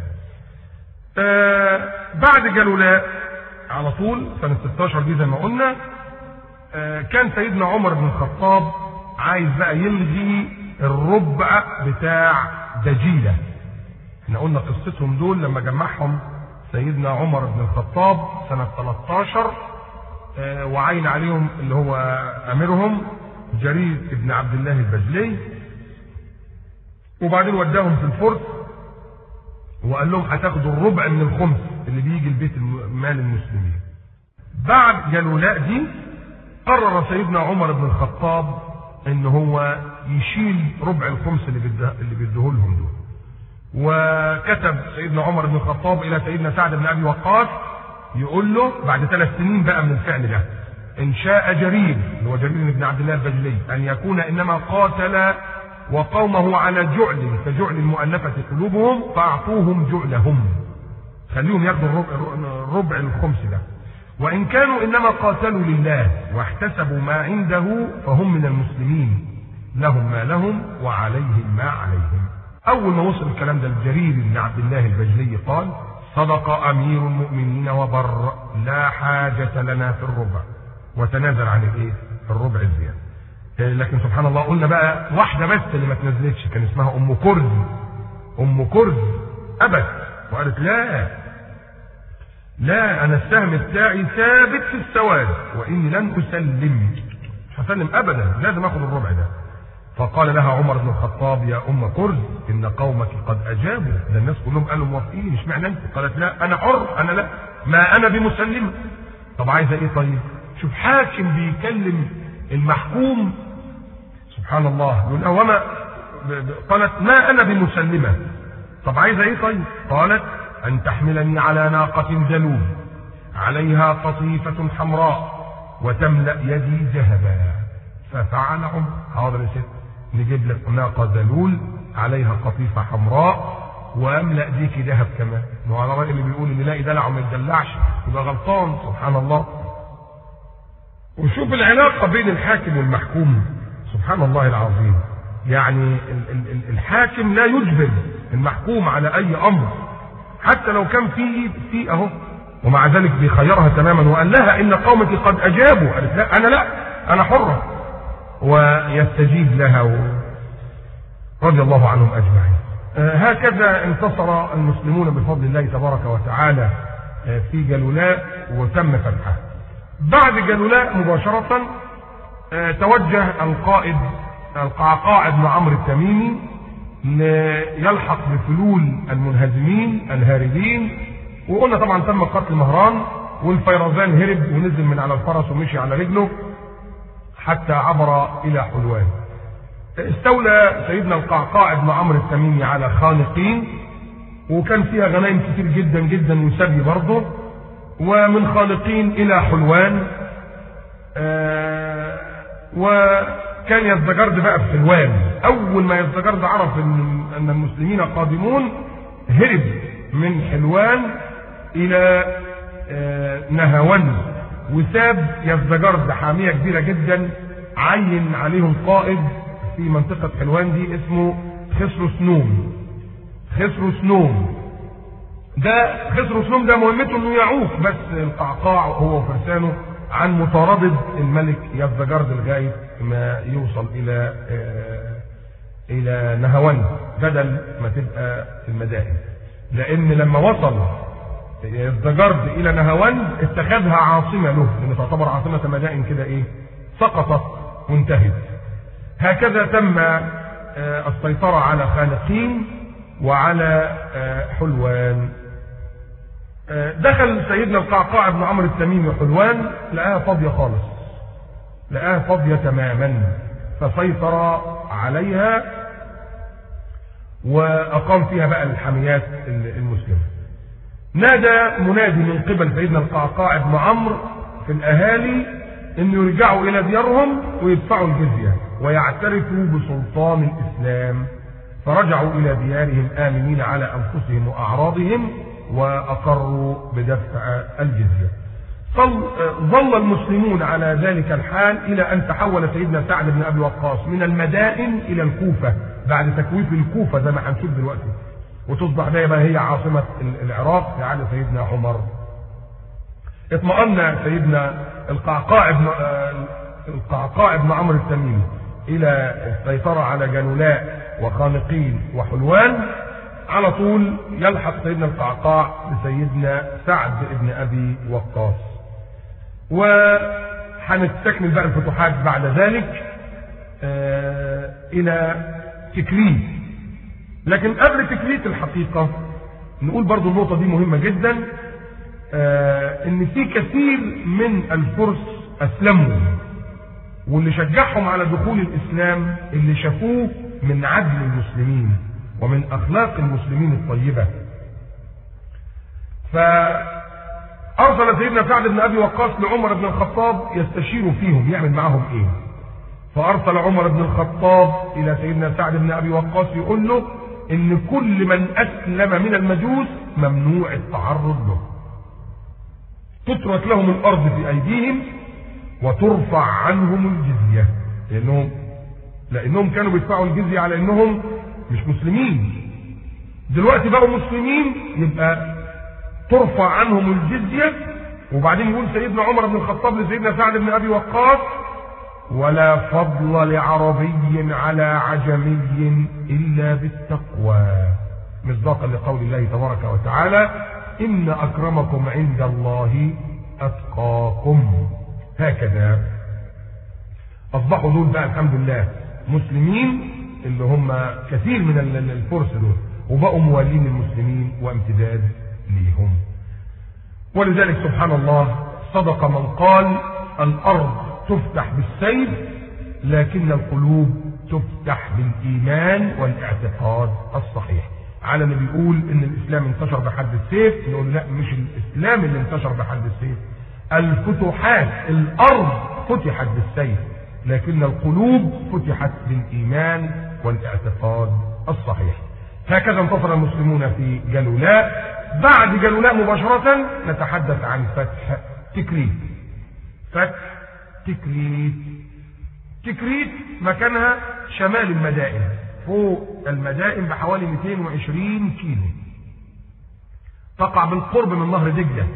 بعد جلولاء على طول سنة 16 دي زي ما قلنا، كان سيدنا عمر بن الخطاب عايز بقى يلغي الربع بتاع دجيلة. احنا قلنا قصتهم دول لما جمعهم سيدنا عمر بن الخطاب سنة 13، وعين عليهم اللي هو أميرهم جرير بن عبد الله البجلي، وبعدين وداهم في الفرس وقال لهم هتاخدوا الربع من الخمس اللي بيجي البيت مال المسلمين. بعد جلولاء دي قرر سيدنا عمر بن الخطاب ان هو يشيل ربع الخمس اللي بيديه لهم دول. وكتب سيدنا عمر بن الخطاب الى سيدنا سعد بن ابي وقاص يقول له بعد 3 سنين بقى من الفعل ده: ان شاء جرير اللي هو جرير بن عبد الله البجلي ان يكون انما قاتل وقومه على جعل كجعل المؤلفة قلوبهم فاعطوهم جعلهم، خليهم ياخدوا الربع الخمس ده. وإن كانوا إنما قاتلوا لله واحتسبوا ما عنده فهم من المسلمين، لهم ما لهم وعليهم ما عليهم. اول ما وصل الكلام ده لجرير بن عبد الله البجلي قال: صدق امير المؤمنين وبر، لا حاجة لنا في الربع، وتنازل عن الايه؟ الربع الزيادة. لكن سبحان الله قلنا بقى واحدة بس اللي ما تنزلتش، كان اسمها ام كرز. ام كرز ابت وقالت: لا انا السهم بتاعي ثابت في السواد واني لن اسلم، مش هسلم ابدا، لازم اخد الربع ده. فقال لها عمر بن الخطاب: يا ام كرز ان قومك قد اجابوا، ده الناس كلهم قالوا موافقين، مش معنى انت. قالت: لا انا حر، انا لا، ما انا بمسلمه. طب عايزه ايه؟ طيب شوف حاكم بيكلم المحكوم، سبحان الله، يقول وما، قالت: ما انا بمسلمه. طب عايزه ايه؟ طيب قالت: ان تحملني على ناقه جلوب عليها قطيفه حمراء وتملا يدي ذهبا. ففعل عمر: حاضر يا ست، نجيب لك ناقه ذلول عليها قطيفه حمراء واملا ديكي ذهب كمان. ما هو على راي اللي بيقول ان لا دلع وما يدلعش يبقى غلطان، سبحان الله. وشوف العلاقه بين الحاكم والمحكوم، سبحان الله العظيم. يعني الحاكم لا يجبر المحكوم على اي امر حتى لو كان في اهو، ومع ذلك بيخيرها تماما وقال لها: ان قومك قد اجابوا. قالت: لا انا حره، ويستجيب لها رضي الله عنهم اجمعين. هكذا انتصر المسلمون بفضل الله تبارك وتعالى في جلولاء وتم فتحها. بعد جلولاء مباشرة توجه القائد القعقاع بن عمرو التميمي يلحق بفلول المنهزمين الهاربين، وقلنا طبعا تم قتل مهران، والفيروزان هرب ونزل من على الفرس ومشي على رجله حتى عبر الى حلوان. استولى سيدنا القعقاع بن عمرو التميمي على خانقين، وكان فيها غنائم كتير جدا جدا وسبي برضه، ومن خانقين الى حلوان. وكان يزدجرد بقى في حلوان. اول ما يزدجرد عرف ان المسلمين قادمون هرب من حلوان الى نهاوند، وساب يزدجرد حامية كبيرة جدا، عين عليهم قائد في منطقة حلوان دي اسمه خسرو سنوم. ده خسرو سنوم ده مهمته انه يعوق بس القعقاع هو وفرسانه عن مطاردة الملك يزدجرد لغاية ما يوصل الى نهاوند، بدل ما تبقى في المدائن. لان لما وصل يزدجرد الى نهاوند اتخذها عاصمة له، لان تعتبر عاصمة المدائن كده ايه، سقطت وانتهت. هكذا تم السيطرة على خانقين وعلى حلوان. دخل سيدنا القعقاع بن عمرو التميمي حلوان، لقاها فاضية خالص، لقاها فاضية تماما، فسيطر عليها وأقام فيها بقى الحميات المسلمة. نادى منادي من قبل سيدنا القعقاع بن عمرو في الأهالي إن يرجعوا إلى ديارهم ويدفعوا الجزية ويعترفوا بسلطان الإسلام، فرجعوا إلى ديارهم آمنين على أنفسهم وأعراضهم وأقروا بدفع الجزية. ظل المسلمون على ذلك الحال إلى أن تحول سيدنا سعد بن أبي وقاص من المدائن إلى الكوفة بعد تكويف الكوفة زي ما هنشوف دلوقتي، وتصبح دائما هي عاصمة العراق في عهد سيدنا عمر. اطمأن سيدنا القعقاع بن عمرو التميمي إلى السيطرة على جلولاء وخانقين وحلوان، على طول يلحق سيدنا القعقاع بسيدنا سعد بن أبي وقاص. وهنستكمل بقى الفتوحات بعد ذلك إلى تكريت. لكن قبل تكريت الحقيقة نقول برضو النقطة دي مهمة جدا، إن في كثير من الفرس أسلموا، واللي شجعهم على دخول الإسلام اللي شافوه من عدل المسلمين ومن أخلاق المسلمين الطيبة. فأرسل سيدنا سعد بن أبي وقاص لعمر بن الخطاب يستشير فيهم يعمل معهم إيه. فأرسل عمر بن الخطاب إلى سيدنا سعد بن أبي وقاص يقول له إن كل من أسلم من المجوس ممنوع التعرض له، تترك لهم الأرض في أيديهم وترفع عنهم الجزية، لأنهم كانوا بيدفعوا الجزية على أنهم مش مسلمين. دلوقتي بقوا مسلمين يبقى ترفع عنهم الجزية. وبعدين يقول سيدنا عمر بن الخطاب لسيدنا سعد بن أبي وقاص: ولا فضل لعربي على عجمي إلا بالتقوى، مصداقا لقول الله تبارك وتعالى: إن أكرمكم عند الله أتقاكم. هكذا أصبحوا دول بقى الحمد لله مسلمين، اللي هم كثير من الفرس دول، وبقوا موالين للمسلمين وامتداد ليهم. ولذلك سبحان الله صدق من قال: الأرض تفتح بالسيف لكن القلوب تفتح بالإيمان والاعتقاد الصحيح. على اللي بيقول ان الاسلام انتشر بحد السيف، نقول لا، مش الاسلام اللي انتشر بحد السيف، الفتوحات، الارض فتحت بالسيف لكن القلوب فتحت بالايمان والاعتقاد الصحيح. هكذا انتصر المسلمون في جلولاء. بعد جلولاء مباشرة نتحدث عن فتح تكريت. فتح تكريت. تكريت مكانها شمال المدائن، فوق المدائن بحوالي 220 كيلو، تقع بالقرب من نهر دجلة.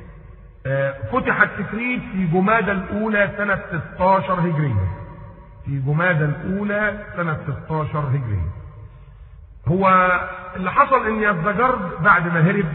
فتحت تكريت في جمادى الأولى سنة 16 هجرية. في جمادى الأولى سنة 16 هجرية. هو اللي حصل ان يزدجرد بعد ما هرب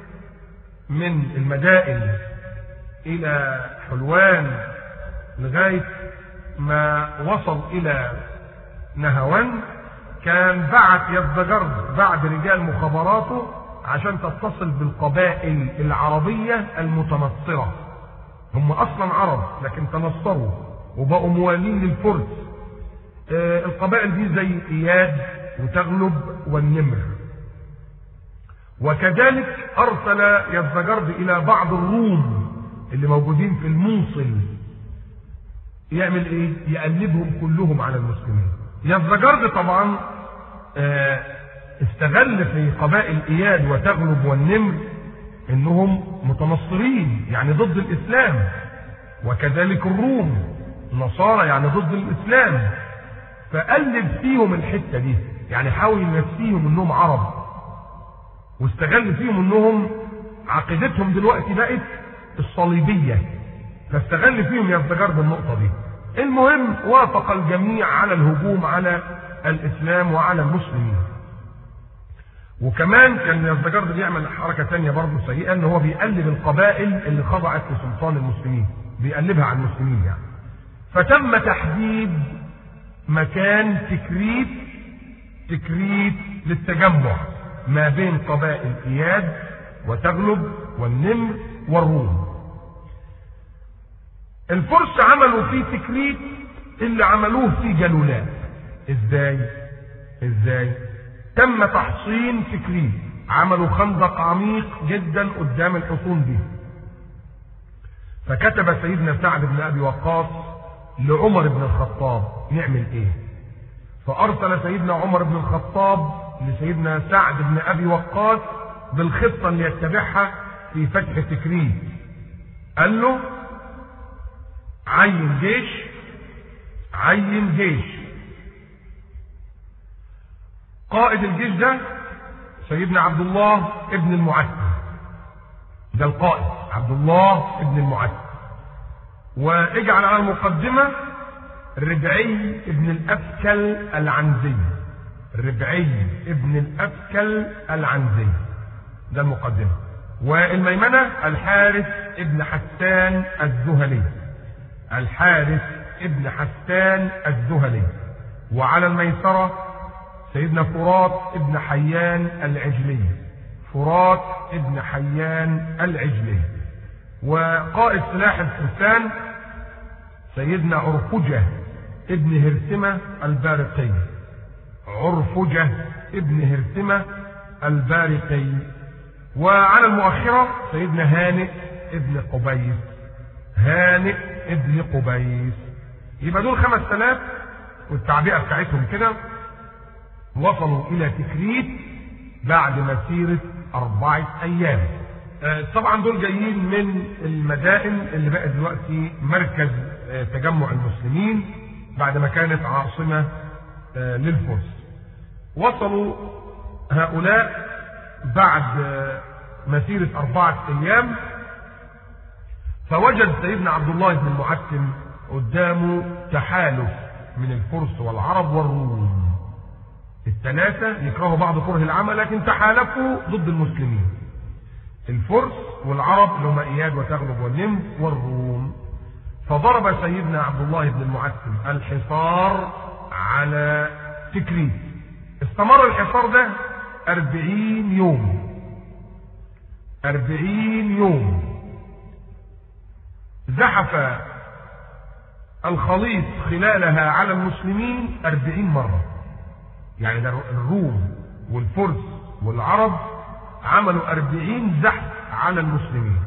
من المدائن إلى حلوان لغاية ما وصل إلى نهوان، كان بعت يزدجرد بعد رجال مخابراته عشان تتصل بالقبائل العربية المتنصرة. هم أصلا عرب لكن تنصروا وبقوا موالين للفرس. القبائل دي زي إياد وتغلب والنمر. وكذلك أرسل يزدجرد إلى بعض الروم اللي موجودين في الموصل. يعمل إيه؟ يقلبهم كلهم على المسلمين. يزدجرد طبعا استغل في قبائل إياد وتغلب والنمر انهم متنصرين يعني ضد الاسلام، وكذلك الروم نصارى يعني ضد الاسلام، فقلب فيهم الحتة دي، يعني حاول ينسيهم انهم عرب، واستغل فيهم انهم عقيدتهم دلوقتي بقت الصليبية، فاستغل فيهم يزدجرد النقطة دي. المهم وافق الجميع على الهجوم على الاسلام وعلى المسلمين. وكمان كان يزدجرد بيعمل حركة تانية برضه سيئة، ان هو بيقلب القبائل اللي خضعت لسلطان المسلمين، بيقلبها على المسلمين يعني. فتم تحديد مكان تكريت للتجمع ما بين قبائل اياد وتغلب والنمر والروم. الفرس عملوا في تكريت اللي عملوه في جلولاء. ازاي؟ تم تحصين تكريت، عملوا خندق عميق جدا قدام الحصون دي. فكتب سيدنا سعد بن ابي وقاص لعمر بن الخطاب نعمل ايه؟ فارسل سيدنا عمر بن الخطاب لسيدنا سعد بن ابي وقاص بالخطة اللي يتبعها في فتح تكريت. قال له عين جيش. قائد الجيش ده سيدنا عبد الله ابن المعتب، ده القائد عبد الله ابن المعتب. واجعل على المقدمة ربعي ابن الأبكل العنزي، ده المقدمة. والميمنة الحارث ابن حسان الذهلي. وعلى الميسرة سيدنا فرات ابن حيان العجلي. وقائد سلاح الفرسان سيدنا عرفجة ابن هرثمة البارقي. وعلى المؤخرة سيدنا هانئ ابن قبيس. يبقى دول 5000 والتعبئة بتاعتهم كده وصلوا إلى تكريت بعد مسيرة 4 أيام. طبعا دول جايين من المدائن اللي بقت دلوقتي مركز تجمع المسلمين بعد ما كانت عاصمة للفرس. وصلوا هؤلاء بعد مسيرة 4 أيام، فوجد سيدنا عبد الله بن المعتم قدامه تحالف من الفرس والعرب والروم. الثلاثة يكرهوا بعض كره العمى، لكن تحالفوا ضد المسلمين. الفرس والعرب اللي هم إياد وتغلب والنمر والروم. فضرب سيدنا عبد الله بن المعتم الحصار على تكريت. استمر الحصار ده 40 يوم. 40 يوم. زحف الخليط خلالها على المسلمين 40 مرة. يعني ده الروم والفرس والعرب عملوا 40 زحف على المسلمين،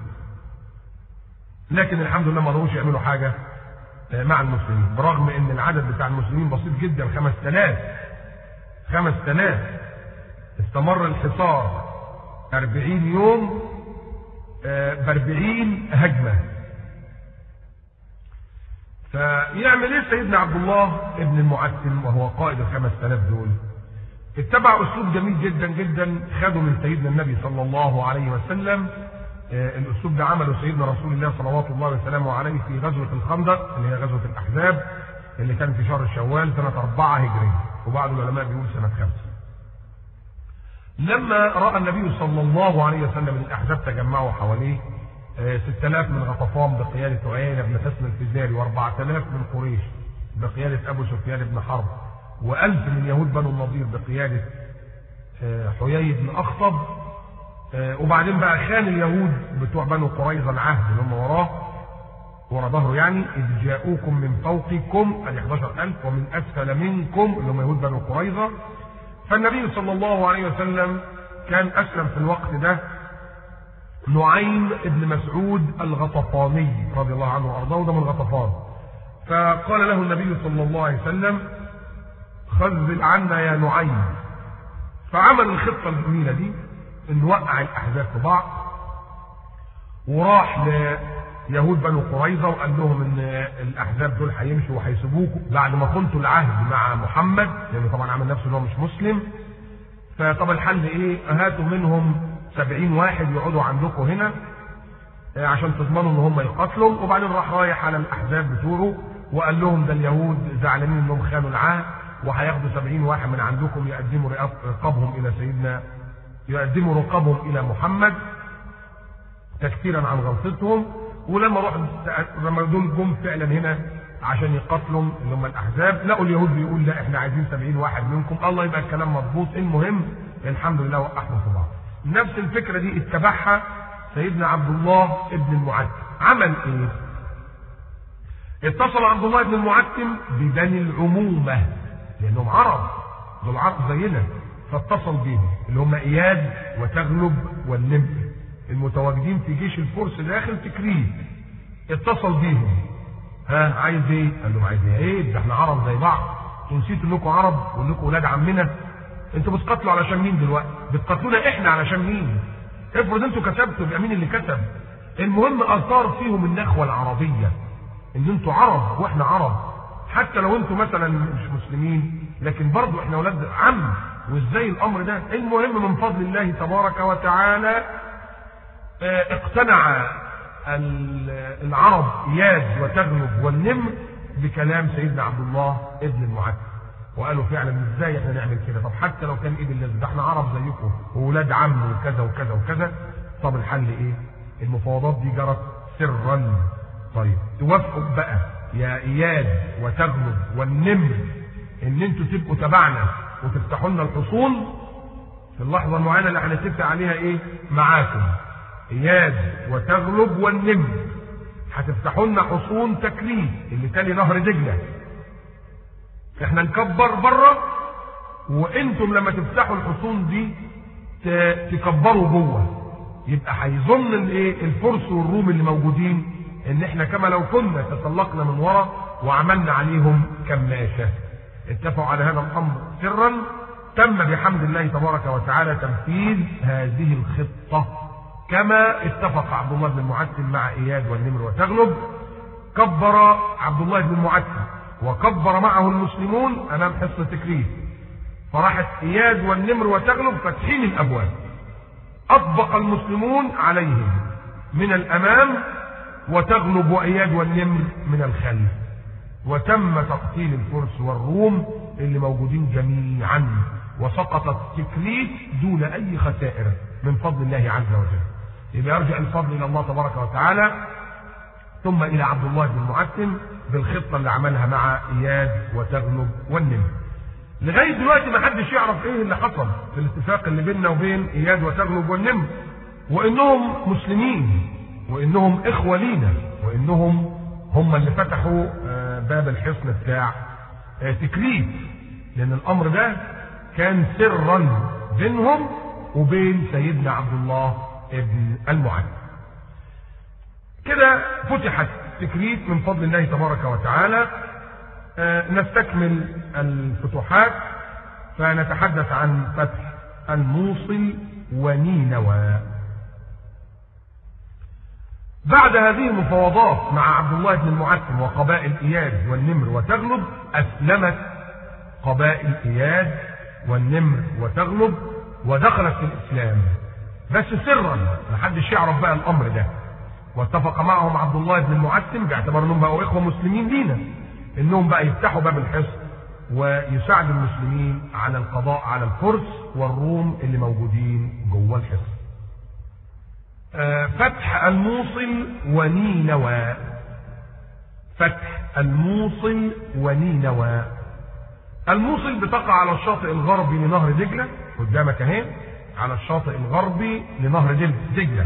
لكن الحمد لله ما قدروش يعملوا حاجة مع المسلمين، برغم ان العدد بتاع المسلمين بسيط جدا، 5000. استمر الحصار 40 يوم ب40 هجمة. فيعمل ايه سيدنا عبد الله ابن المعتم وهو قائد ال5000 دول؟ اتبع اسلوب جميل جدا جدا خده من سيدنا النبي صلى الله عليه وسلم. الاسلوب ده عمله سيدنا رسول الله صلوات الله وسلامه عليه في غزوة الخندق اللي هي غزوة الاحزاب اللي كانت في شهر شوال سنة 4 هجرية، وبعض العلماء بيقول سنة 5. لما رأى النبي صلى الله عليه وسلم الاحزاب تجمعوا حواليه 6000 من غطفان بقيادة عيينة بن حصن الفزاري، و4000 من قريش بقيادة أبو سفيان بن حرب، و1000 من يهود بنو النضير بقيادة حيي بن أخطب. وبعدين بقى خان اليهود بتوع بنو قريظة العهد اللي هم ورا ظهره، يعني إذ جاءوكم من فوقكم ال 11000 ومن أسفل منكم اللي هم يهود بنو قريظة. فالنبي صلى الله عليه وسلم كان أسلم في الوقت ده نعيم ابن مسعود الغطفاني رضي الله عنه وارضاه، وده من غطفان. فقال له النبي صلى الله عليه وسلم خذل عنا يا نعيم. فعمل الخطه الجميله دي ان وقع الاحزاب في بعض، وراح ليهود بنو قريظه وقال لهم ان الاحزاب دول هيمشوا وهيسيبوكم بعد ما كنتوا العهد مع محمد، لانه طبعا عمل نفسه ان هو مش مسلم. فطب الحل ايه؟ هاتوا منهم 70 واحد يقعدوا عندكم هنا عشان تضمنوا ان هم يقاتلوا. وبعدين رايح على الاحزاب بتوعه وقال لهم ده اليهود زعلانين انهم خانوا العهد، وهياخدوا 70 واحد من عندكم يقدموا رقابهم الى سيدنا، يقدموا رقابهم الى محمد تكفيرا عن غلطتهم. لما دول جم فعلا هنا عشان يقاتلوا اللي هم الاحزاب، لقوا اليهود بيقول لا احنا عايزين 70 واحد منكم. الله، يبقى الكلام مضبوط. المهم الحمد لله وقعهم في بعض. نفس الفكرة دي اتبعها سيدنا عبد الله ابن المعتم. عمل ايه؟ اتصل عبد الله بن المعتم ببني العمومة لانهم عرب، دول عرب زينا، فاتصل بيهم اللي هم اياد وتغلب والنمر المتواجدين في جيش الفرس داخل تكريت. اتصل بيهم، ها عايز ايه؟ قال لهم عايز ايه؟ ده احنا عرب زي بعض، نسيتوا انكم عرب وانكم ولاد عمنا؟ انتوا بتقاتلوا علشان مين دلوقتي؟ بتقاتلونا احنا علشان مين؟ افرض انتوا كسبتوا يبقى مين اللي كسب؟ المهم اثار فيهم النخوه العربيه ان انتوا عرب واحنا عرب، حتى لو انتوا مثلا مش مسلمين لكن برضو احنا ولاد عم، وازاي الامر ده؟ المهم من فضل الله تبارك وتعالى اقتنع العرب اياد وتغلب والنمر بكلام سيدنا عبد الله ابن المعتم، وقالوا فعلا ازاي احنا نعمل كده؟ طب حتى لو كان ايه بالله، ده احنا عرب زيكم وولاد عم وكذا وكذا وكذا. طب الحل ايه؟ المفاوضات دي جرت سرا. طيب توافقوا بقى يا اياد وتغلب والنمر ان انتوا تبقوا تبعنا وتفتحوا لنا الحصون في اللحظه المعينه اللي هنتفق عليها ايه معاكم. اياد وتغلب والنمر هتفتحوا لنا حصون تكريت اللي تالي نهر دجله، احنا نكبر بره وانتم لما تفتحوا الحصون دي تكبروا جوه. يبقى هيظن الايه الفرس والروم اللي موجودين ان احنا كما لو كنا تسلقنا من ورا وعملنا عليهم كماشه. اتفقوا على هذا الامر سرا. تم بحمد الله تبارك وتعالى تنفيذ هذه الخطه كما اتفق عبد الله بن المعتم مع اياد والنمر وتغلب. كبر عبد الله بن المعتم وكبر معه المسلمون امام حصن تكريت، فراحت إياد والنمر وتغلب فاتحين الأبواب، أطبق المسلمون عليهم من الأمام وتغلب وإياد والنمر من الخلف، وتم تقتيل الفرس والروم اللي موجودين جميعا، وسقطت تكريت دون أي خسائر من فضل الله عز وجل. يبقى يرجع الفضل إلى الله تبارك وتعالى، ثم إلى عبد الله بن معتم بالخطة اللي عملها مع إياد وتغلب والنمر. لغاية دلوقتي ما حدش يعرف إيه اللي حصل في الاتفاق اللي بيننا وبين إياد وتغلب والنمر، وإنهم مسلمين، وإنهم إخوة لينا، وإنهم هم اللي فتحوا باب الحصن بتاع تكريت، لأن الأمر ده كان سرا بينهم وبين سيدنا عبد الله ابن المعتم. كده فتحت تكريت من فضل الله تبارك وتعالى. نستكمل الفتوحات، فنتحدث عن فتح الموصل ونينوى. بعد هذه المفاوضات مع عبد الله بن المعتم وقبائل إياد والنمر وتغلب، أسلمت قبائل إياد والنمر وتغلب ودخلت في الإسلام، بس سرا محدش يعرف بقى الأمر ده. واتفق معهم عبد الله بن المعتم باعتبار انهم بقوا إخوة مسلمين لينا، انهم بقى يفتحوا باب الحصن ويساعدوا المسلمين على القضاء على الفرس والروم اللي موجودين جوه الحصن. فتح الموصل ونينوى. فتح الموصل ونينوى. الموصل بتقع على الشاطئ الغربي لنهر دجلة، قدامك اهي، على الشاطئ الغربي لنهر دجلة.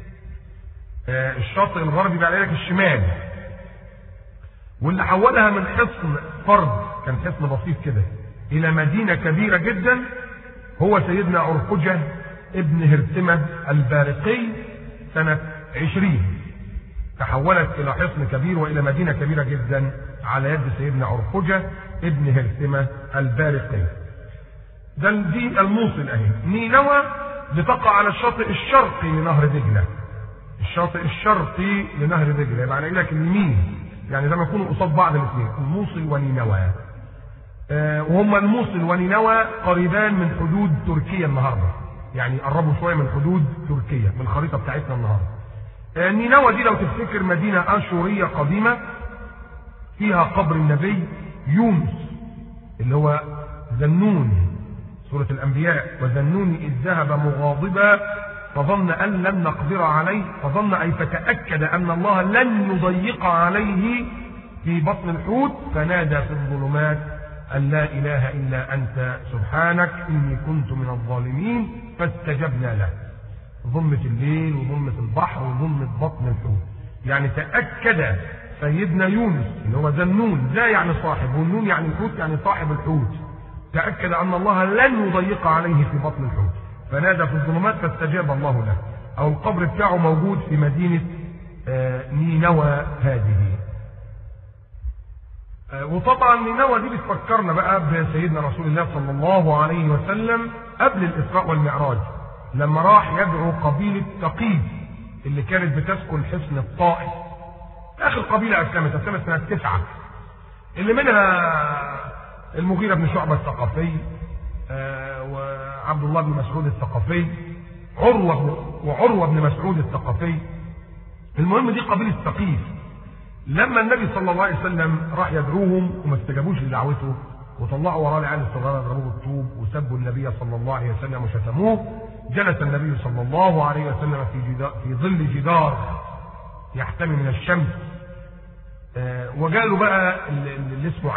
الشاطئ الغربي بقى لك الشمال، واللي حولها من حصن فرد كان حصن بسيط كده الى مدينة كبيرة جدا هو سيدنا عرقجة ابن هرثمة البارقي سنة 20. تحولت الى حصن كبير والى مدينة كبيرة جدا على يد سيدنا عرقجة ابن هرثمة البارقي. ده دي الموصل اهي. نينوى بتقع على الشاطئ الشرقي لنهر دجلة. الشاطئ الشرقي لنهر دجلة يعني يقول لك اليمين، يعني زي ما يكونوا قصاد بعض الاثنين، الموصل ونينوى. وهم الموصل ونينوى قريبان من حدود تركيا النهارده، يعني قربوا شويه من حدود تركيا من الخريطه بتاعتنا النهارده. نينوى دي لو تفتكر مدينه اشوريه قديمه فيها قبر النبي يونس اللي هو ذنون، سوره الانبياء، وذنون اذ ذهب مغاضبا فظن ان لن نقدر عليه، فظن اي فتاكد ان الله لن يضيق عليه في بطن الحوت، فنادى في الظلمات ان لا اله الا انت سبحانك اني كنت من الظالمين فاستجبنا له. ظلمة الليل وظلمة البحر وظلمة بطن الحوت، يعني تاكد سيدنا يونس اللي هو ذنون، ذا يعني صاحب، والنون يعني الحوت يعني صاحب الحوت، تاكد ان الله لن يضيق عليه في بطن الحوت فنادى في الظلمات فاستجاب الله له. او القبر بتاعه موجود في مدينة نينوى هذه. وطبعا نينوى دي بتفكرنا بقى بسيدنا رسول الله صلى الله عليه وسلم قبل الإسراء والمعراج، لما راح يدعو قبيلة ثقيف اللي كانت بتسكن حصن الطائف. آخر قبيلة أسلمت سنة 9، اللي منها المغيرة بن شعبة الثقفي، وعبد الله بن مسعود الثقفي، وعروة بن مسعود الثقفي. المهم دي قبيلة ثقيف. لما النبي صلى الله عليه وسلم راح يدعوهم وما استجابوش لدعوته وطلعوا وراه العيال الصغار يضربوه بالطوب وسبوا النبي صلى الله عليه وسلم وشتموه، جلس النبي صلى الله عليه وسلم في ظل جدار يحتمي من الشمس. وجاله بقى اللي اسمه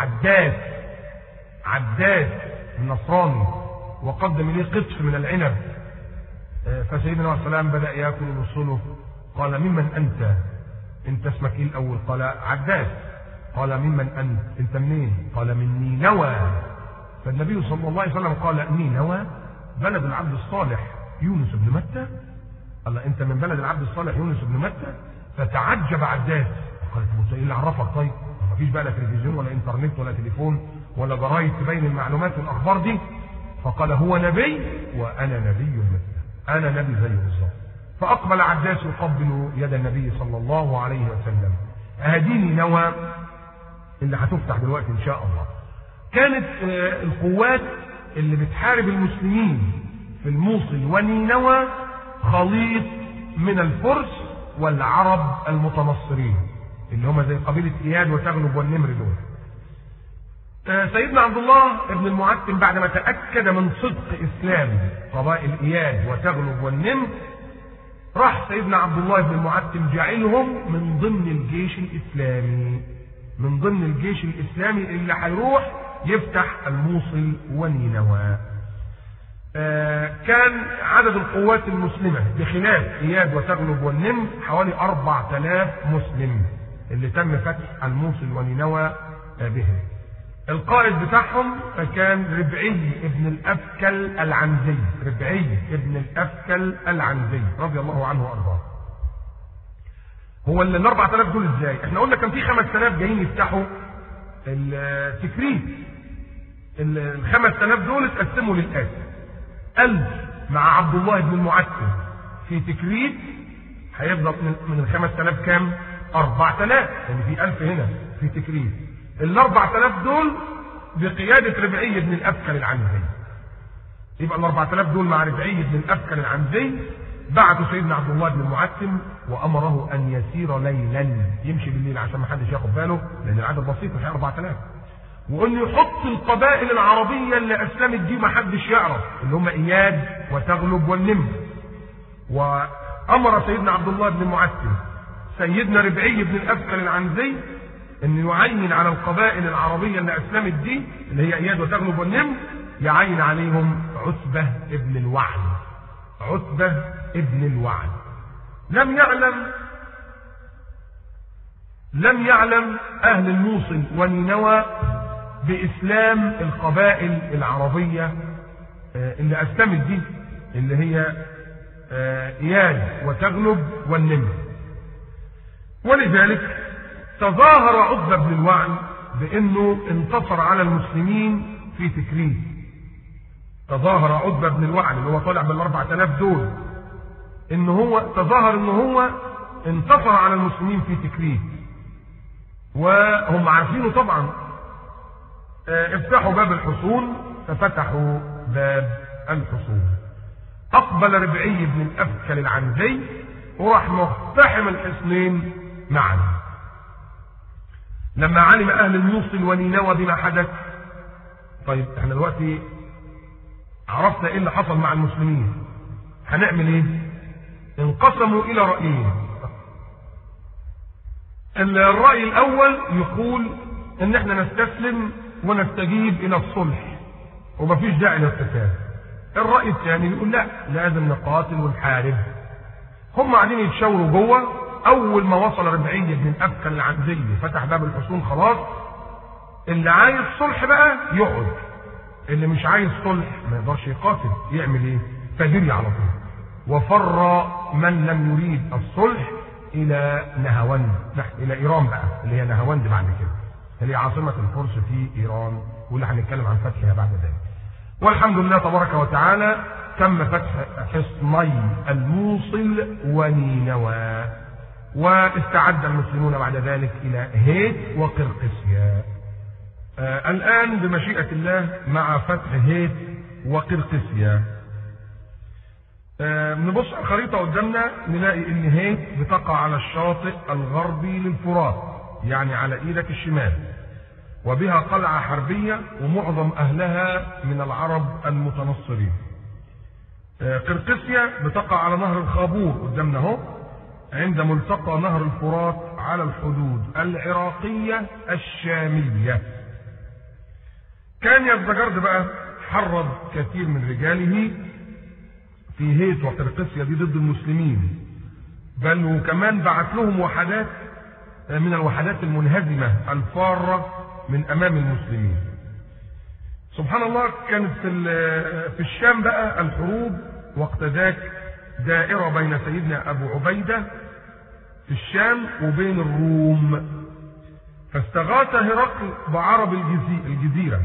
عداس النصراني وقدم اليه قطف من العنب. فسيدنا عليه السلام بدأ ياكل ويوصله. قال ممن انت؟ انت اسمك ايه الاول؟ قال عداس. قال ممن انت منين؟ قال من نينوى. فالنبي صلى الله عليه وسلم قال نينوى بلد العبد الصالح يونس بن متى. قال انت من بلد العبد الصالح يونس بن متى. فتعجب عداس قال ايه اللي عرفك؟ طيب ما فيش بقى لا تلفزيون ولا انترنت ولا تليفون ولا جرايد تبين المعلومات والاخبار دي. فقال هو نبي وانا نبي مثله، انا نبي زيه بالظبط. فاقبل عداس يقبل يد النبي صلى الله عليه وسلم. هذه نينوى اللي هتفتح دلوقتي ان شاء الله. كانت القوات اللي بتحارب المسلمين في الموصل ونينوى خليط من الفرس والعرب المتنصرين اللي هم زي قبيلة إياد وتغلب والنمر دول. سيدنا عبد الله بن المعتم بعد ما تأكد من صدق إسلام قبائل إياد وتغلب والنمر، راح سيدنا عبد الله بن المعتم جعلهم من ضمن الجيش الإسلامي، من ضمن الجيش الإسلامي اللي هيروح يفتح الموصل ونينوى. كان عدد القوات المسلمة بخلاف إياد وتغلب والنمر حوالي 4000 مسلم اللي تم فتح الموصل ونينوى بهم. القائد بتاعهم كان ربعي ابن الأفكل العنزي، ربعي ابن الأفكل العنزي رضي الله عنه وأرضاه. هو ال 4000 دول ازاي؟ احنا قلنا كان في 5000 جايين يفتحوا التكريت. ال 5000 دول اتقسموا للآتي: 1000 مع عبد الله بن المعتم في تكريت، هيفضل من ال 5000 كام؟ 4000، يعني في 1000 هنا في تكريت. ال 4000 دول بقيادة ربعي بن الأفكل العنزي. يبقى ال 4000 دول مع ربعي بن الأفكل العنزي بعثوا سيدنا عبد الله بن المعتم وأمره أن يسير ليلا، يمشي بالليل عشان ما حدش ياخد باله لأن العدد بسيط مش 4000، وأنه يحط القبائل العربية اللي أسلمت دي ما حدش يعرف اللي هم إياد وتغلب والنمر. وأمر سيدنا عبد الله بن المعتم سيدنا ربعي بن الأفكل العنزي أن يعين على القبائل العربية اللي أسلمت دي اللي هي إياد وتغلب والنمر، يعين عليهم عتبة ابن الوعل. عتبة ابن الوعل لم يعلم أهل الموصل ونينوى بإسلام القبائل العربية اللي أسلمت دي اللي هي إياد وتغلب والنمر، ولذلك تظاهر عتبة بن الوعل بأنه انتصر على المسلمين في تكريت. تظاهر عتبة بن الوعل اللي هو طالع بال 4000 دول ان هو تظاهر ان هو انتصر على المسلمين في تكريت، وهم عارفينه طبعا. افتحوا باب الحصون ففتحوا باب الحصون. اقبل ربعي بن الأفكل العنزي وراح مقتحم الحصنين معا. لما علم اهل الموصل ونينوى بما حدث، طيب احنا دلوقتي عرفنا ايه اللي حصل مع المسلمين، هنعمل ايه؟ انقسموا الى رأيين. الرأي الاول يقول ان احنا نستسلم ونستجيب الى الصلح ومفيش داعي للقتال. الرأي الثاني يقول لا، لازم نقاتل ونحارب. هم قاعدين يتشاوروا جوه. اول ما وصل ربعي بن الأفكل العنزي فتح باب الحصون خلاص، اللي عايز صلح بقى يقعد، اللي مش عايز صلح ما يقدرش يقاتل. يعمل ايه؟ فجري على طول. وفر من لم يريد الصلح الى نهاوند، الى ايران بقى اللي هي نهاوند بعد كده اللي هي عاصمة الفرس في ايران، واللي هنتكلم عن فتحها بعد ذلك. والحمد لله تبارك وتعالى تم فتح حصني الموصل ونينوى، واستعد المسلمون بعد ذلك الى هيت وقرقسيا. الآن بمشيئة الله مع فتح هيت وقرقسيا نبص على الخريطة قدامنا نلاقي ان هيت بتقع على الشاطئ الغربي للفرات، يعني على ايدك الشمال، وبها قلعة حربية ومعظم اهلها من العرب المتنصرين. قرقسيا بتقع على نهر الخابور قدامنا اهو، عند ملتقى نهر الفرات على الحدود العراقية الشامية. كان يزدجرد بقى حرض كثير من رجاله في هيت وقرقسيا دي ضد المسلمين، بل وكمان بعت لهم وحدات من الوحدات المنهزمة الفارة من امام المسلمين. سبحان الله، كانت في الشام بقى الحروب وقت ذاك دائرة بين سيدنا ابو عبيدة في الشام وبين الروم، فاستغاث هرقل بعرب الجزيرة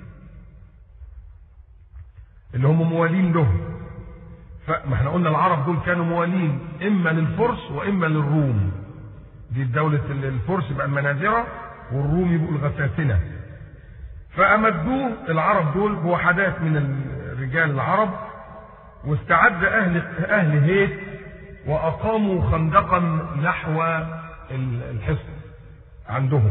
اللي هم موالين له. فما احنا قلنا العرب دول كانوا موالين اما للفرس واما للروم. دي الدولة الفرس يبقى المناذرة والروم يبقوا الغساسنة. فأمدوه العرب دول بوحدات من الرجال العرب، واستعد أهل هيت وأقاموا خندقا نحو الحصن عندهم.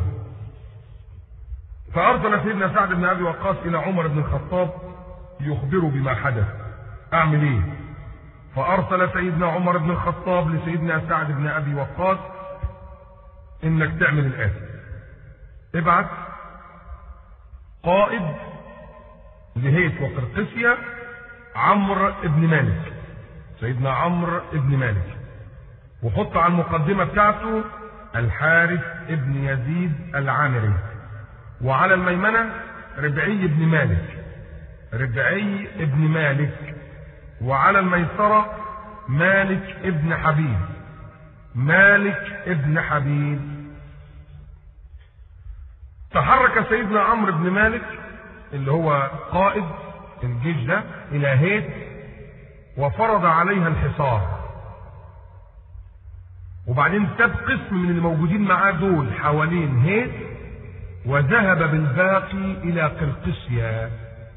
فأرسل سيدنا سعد بن أبي وقاص إلى عمر بن الخطاب يخبره بما حدث. أعمل إيه؟ فأرسل سيدنا عمر بن الخطاب لسيدنا سعد بن أبي وقاص إنك تعمل الآتي: ابعث قائد لهيت وقرقسيا عمرو بن مالك، سيدنا عمرو بن مالك، وحط على المقدمة بتاعته الحارث بن يزيد العامري، وعلى الميمنة ربعي بن مالك، ربعي بن مالك، وعلى الميسرة مالك ابن حبيب، مالك ابن حبيب. تحرك سيدنا عمرو بن مالك اللي هو قائد الجيش ده الى هيت، وفرض عليها الحصار، وبعدين ساب قسم من الموجودين معاه دول حوالين هيت، وذهب بالباقي الى قرقسيا.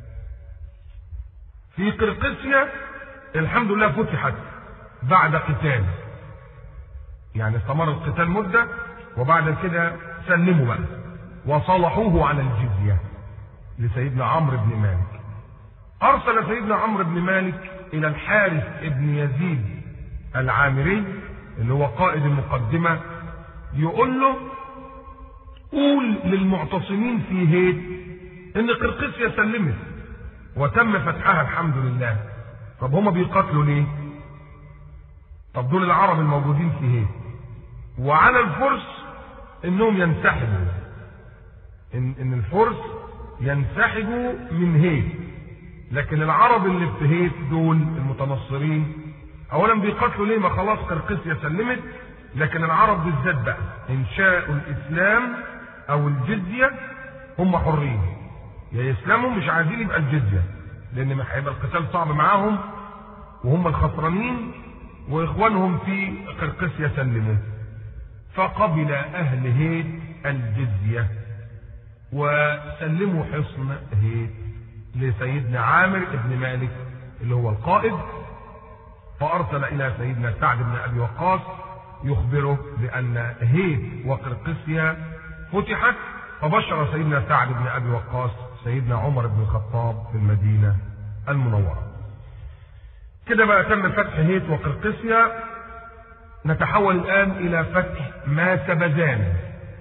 في قرقسيا الحمد لله فتحت بعد قتال، يعني استمر القتال مدة، وبعد كده سلموا بقى وصلحوه على الجزية لسيدنا عمرو بن مالك. أرسل سيدنا عمرو بن مالك إلى الحارث بن يزيد العامري اللي هو قائد المقدمة، يقول له: قول للمعتصمين في هيت إن قرقسيا سلمت وتم فتحها الحمد لله. طب هما بيقاتلوا ليه؟ طب دول العرب الموجودين في هيت، وعلى الفرس إنهم ينسحبوا، إن الفرس ينسحبوا من هيت، لكن العرب اللي في هيت دول المتنصرين اولا بيقاتلوا ليه؟ ما خلاص قرقسيا سلمت، لكن العرب بالذات بقى ان شاءوا الاسلام او الجزيه هم حرين، يا يسلموا مش عايزين يبقى الجزيه، لان هيبقى القتال صعب معاهم وهم الخسرانين، واخوانهم في قرقسيا سلموا. فقبل اهل هيت الجزيه وسلموا حصن هيت لسيدنا عامر بن مالك اللي هو القائد. فأرسل إلى سيدنا سعد بن أبي وقاص يخبره بأن هيت وقرقسيا فتحت، فبشر سيدنا سعد بن أبي وقاص سيدنا عمر بن الخطاب في المدينة المنورة. كده بقى تم فتح هيت وقرقسيا. نتحول الآن إلى فتح ماسبزان.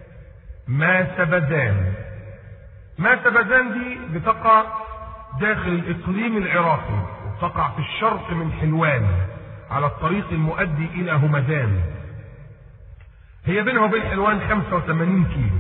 ماسبزان دي بتقع داخل الإقليم العراقي، وتقع في الشرق من حلوان على الطريق المؤدي إلى همدان. هي بينها وبين حلوان 85 كيلو.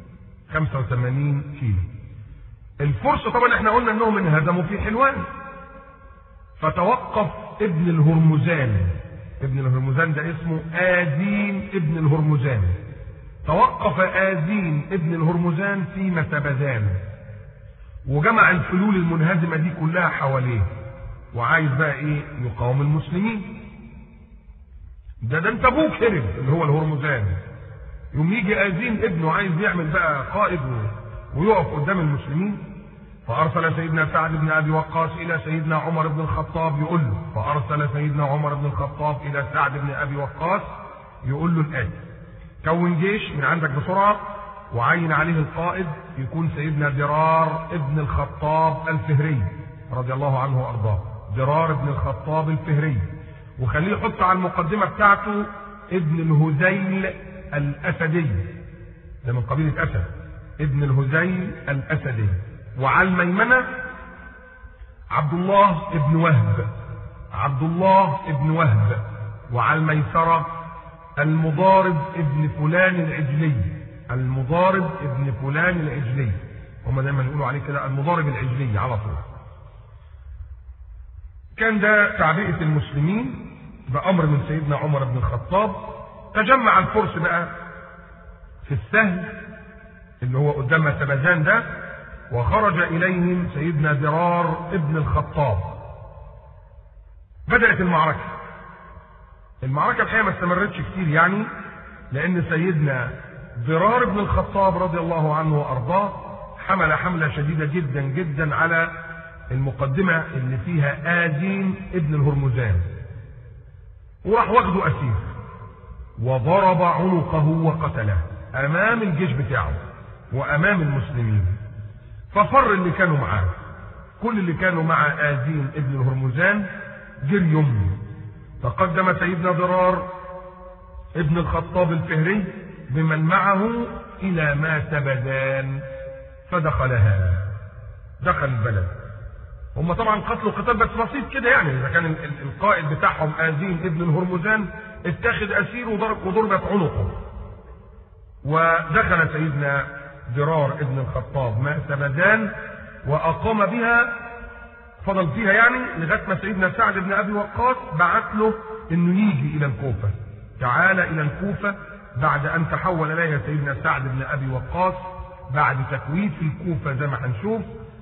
85 كيلو. الفرس طبعا احنا قلنا انهم انهزموا في حلوان، فتوقف ابن الهرمزان. ابن الهرمزان ده اسمه آذين ابن الهرمزان. توقف آذين ابن الهرمزان في مسبزان، وجمع الفلول المنهزمة دي كلها حواليه، وعايز بقى ايه؟ يقاوم المسلمين. ده انت ابوك هرب اللي هو الهرمزان، يوم يجي آذين ابنه عايز يعمل بقى قائد ويقف قدام المسلمين. فأرسل سيدنا سعد بن أبي وقاص إلى سيدنا عمر بن الخطاب يقول له، فأرسل سيدنا عمر بن الخطاب إلى سعد بن أبي وقاص يقول له الآتي: كون جيش من عندك بسرعة، وعين عليه القائد يكون سيدنا درار ابن الخطاب الفهري رضي الله عنه وأرضاه، درار ابن الخطاب الفهري، وخليه يحط على المقدمة بتاعته ابن الهذيل الأسدي، ده من قبيلة أسد، ابن الهذيل الأسدي، وعلى الميمنة عبد الله ابن وهب، عبد الله ابن وهب، وعلى الميسرة المضارب ابن فلان العجلي، المضارب ابن فلان العجلي، هم دايما يقولوا عليه كده المضارب العجلي على طول. كان ده تعبئة المسلمين بأمر من سيدنا عمر بن الخطاب. تجمع الفرس بقى في السهل اللي هو قدام مسبزان ده، وخرج إليهم سيدنا درار ابن الخطاب. بدأت المعركة. المعركة الحقيقة ما استمرتش كتير يعني، لأن سيدنا درار ابن الخطاب رضي الله عنه وأرضاه حمل حملة شديدة جدا جدا على المقدمة اللي فيها آذين ابن الهرمزان، وراح واخده أسير وضرب عنقه وقتله أمام الجيش بتاعه وأمام المسلمين. ففر اللي كانوا معاه، كل اللي كانوا مع آذين ابن الهرمزان جريهم. فقدم سيدنا ضرار ابن الخطاب الفهري بمن معه إلى ما تبدان فدخلها، دخل البلد. هم طبعا قتلوا قتال بس بسيط كده، يعني إذا كان القائد بتاعهم آذين ابن الهرمزان اتخذ أسير وضربت عنقه. ودخل سيدنا ضرار ابن الخطاب ما تبدان وأقام بها، فضل فيها يعني لغاية ما سيدنا سعد بن أبي وقاص بعت له إنه يجي إلى الكوفة. تعال إلى الكوفة بعد أن تحول إليها سيدنا سعد بن أبي وقاص بعد تكويف الكوفة زي ما هنشوف.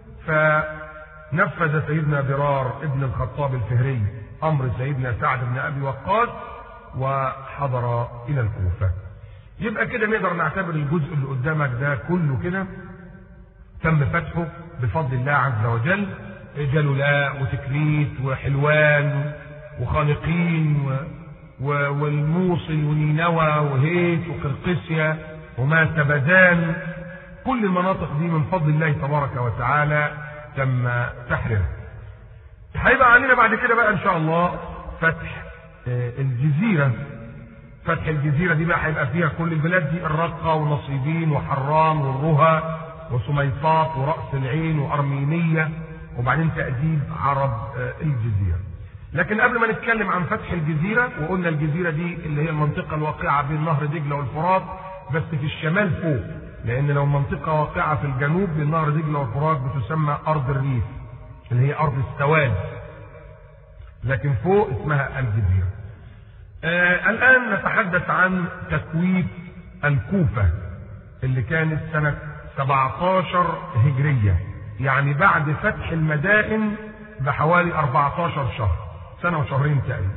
فنفذ سيدنا ضرار ابن الخطاب الفهري أمر سيدنا سعد بن أبي وقاص وحضر إلى الكوفة. يبقى كده نقدر نعتبر الجزء اللي قدامك ده كله كده تم فتحه بفضل الله عز وجل. جلولاء وتكريت وحلوان وخانقين والموصل ونينوى وهيت وقرقسيا وما تبدان، كل المناطق دي من فضل الله تبارك وتعالى تم تحريرها. هيبقى علينا بعد كده بقى ان شاء الله فتح الجزيرة. فتح الجزيرة دي بقى هيبقى فيها كل البلاد دي، الرقة ونصيبين وحران والرها وسميطات ورأس العين وأرمينية، وبعدين تأديب عرب الجزيرة. لكن قبل ما نتكلم عن فتح الجزيرة، وقلنا الجزيرة دي اللي هي المنطقة الواقعة بين نهر دجلة والفرات بس في الشمال فوق، لأن لو منطقة واقعة في الجنوب بين نهر دجلة والفرات بتسمى أرض الريف اللي هي أرض السواد، لكن فوق اسمها الجزيرة. الآن نتحدث عن تكويف الكوفة اللي كانت سنة 17 هجرية، يعني بعد فتح المدائن بحوالي 14 شهر، سنة وشهرين تقريبا.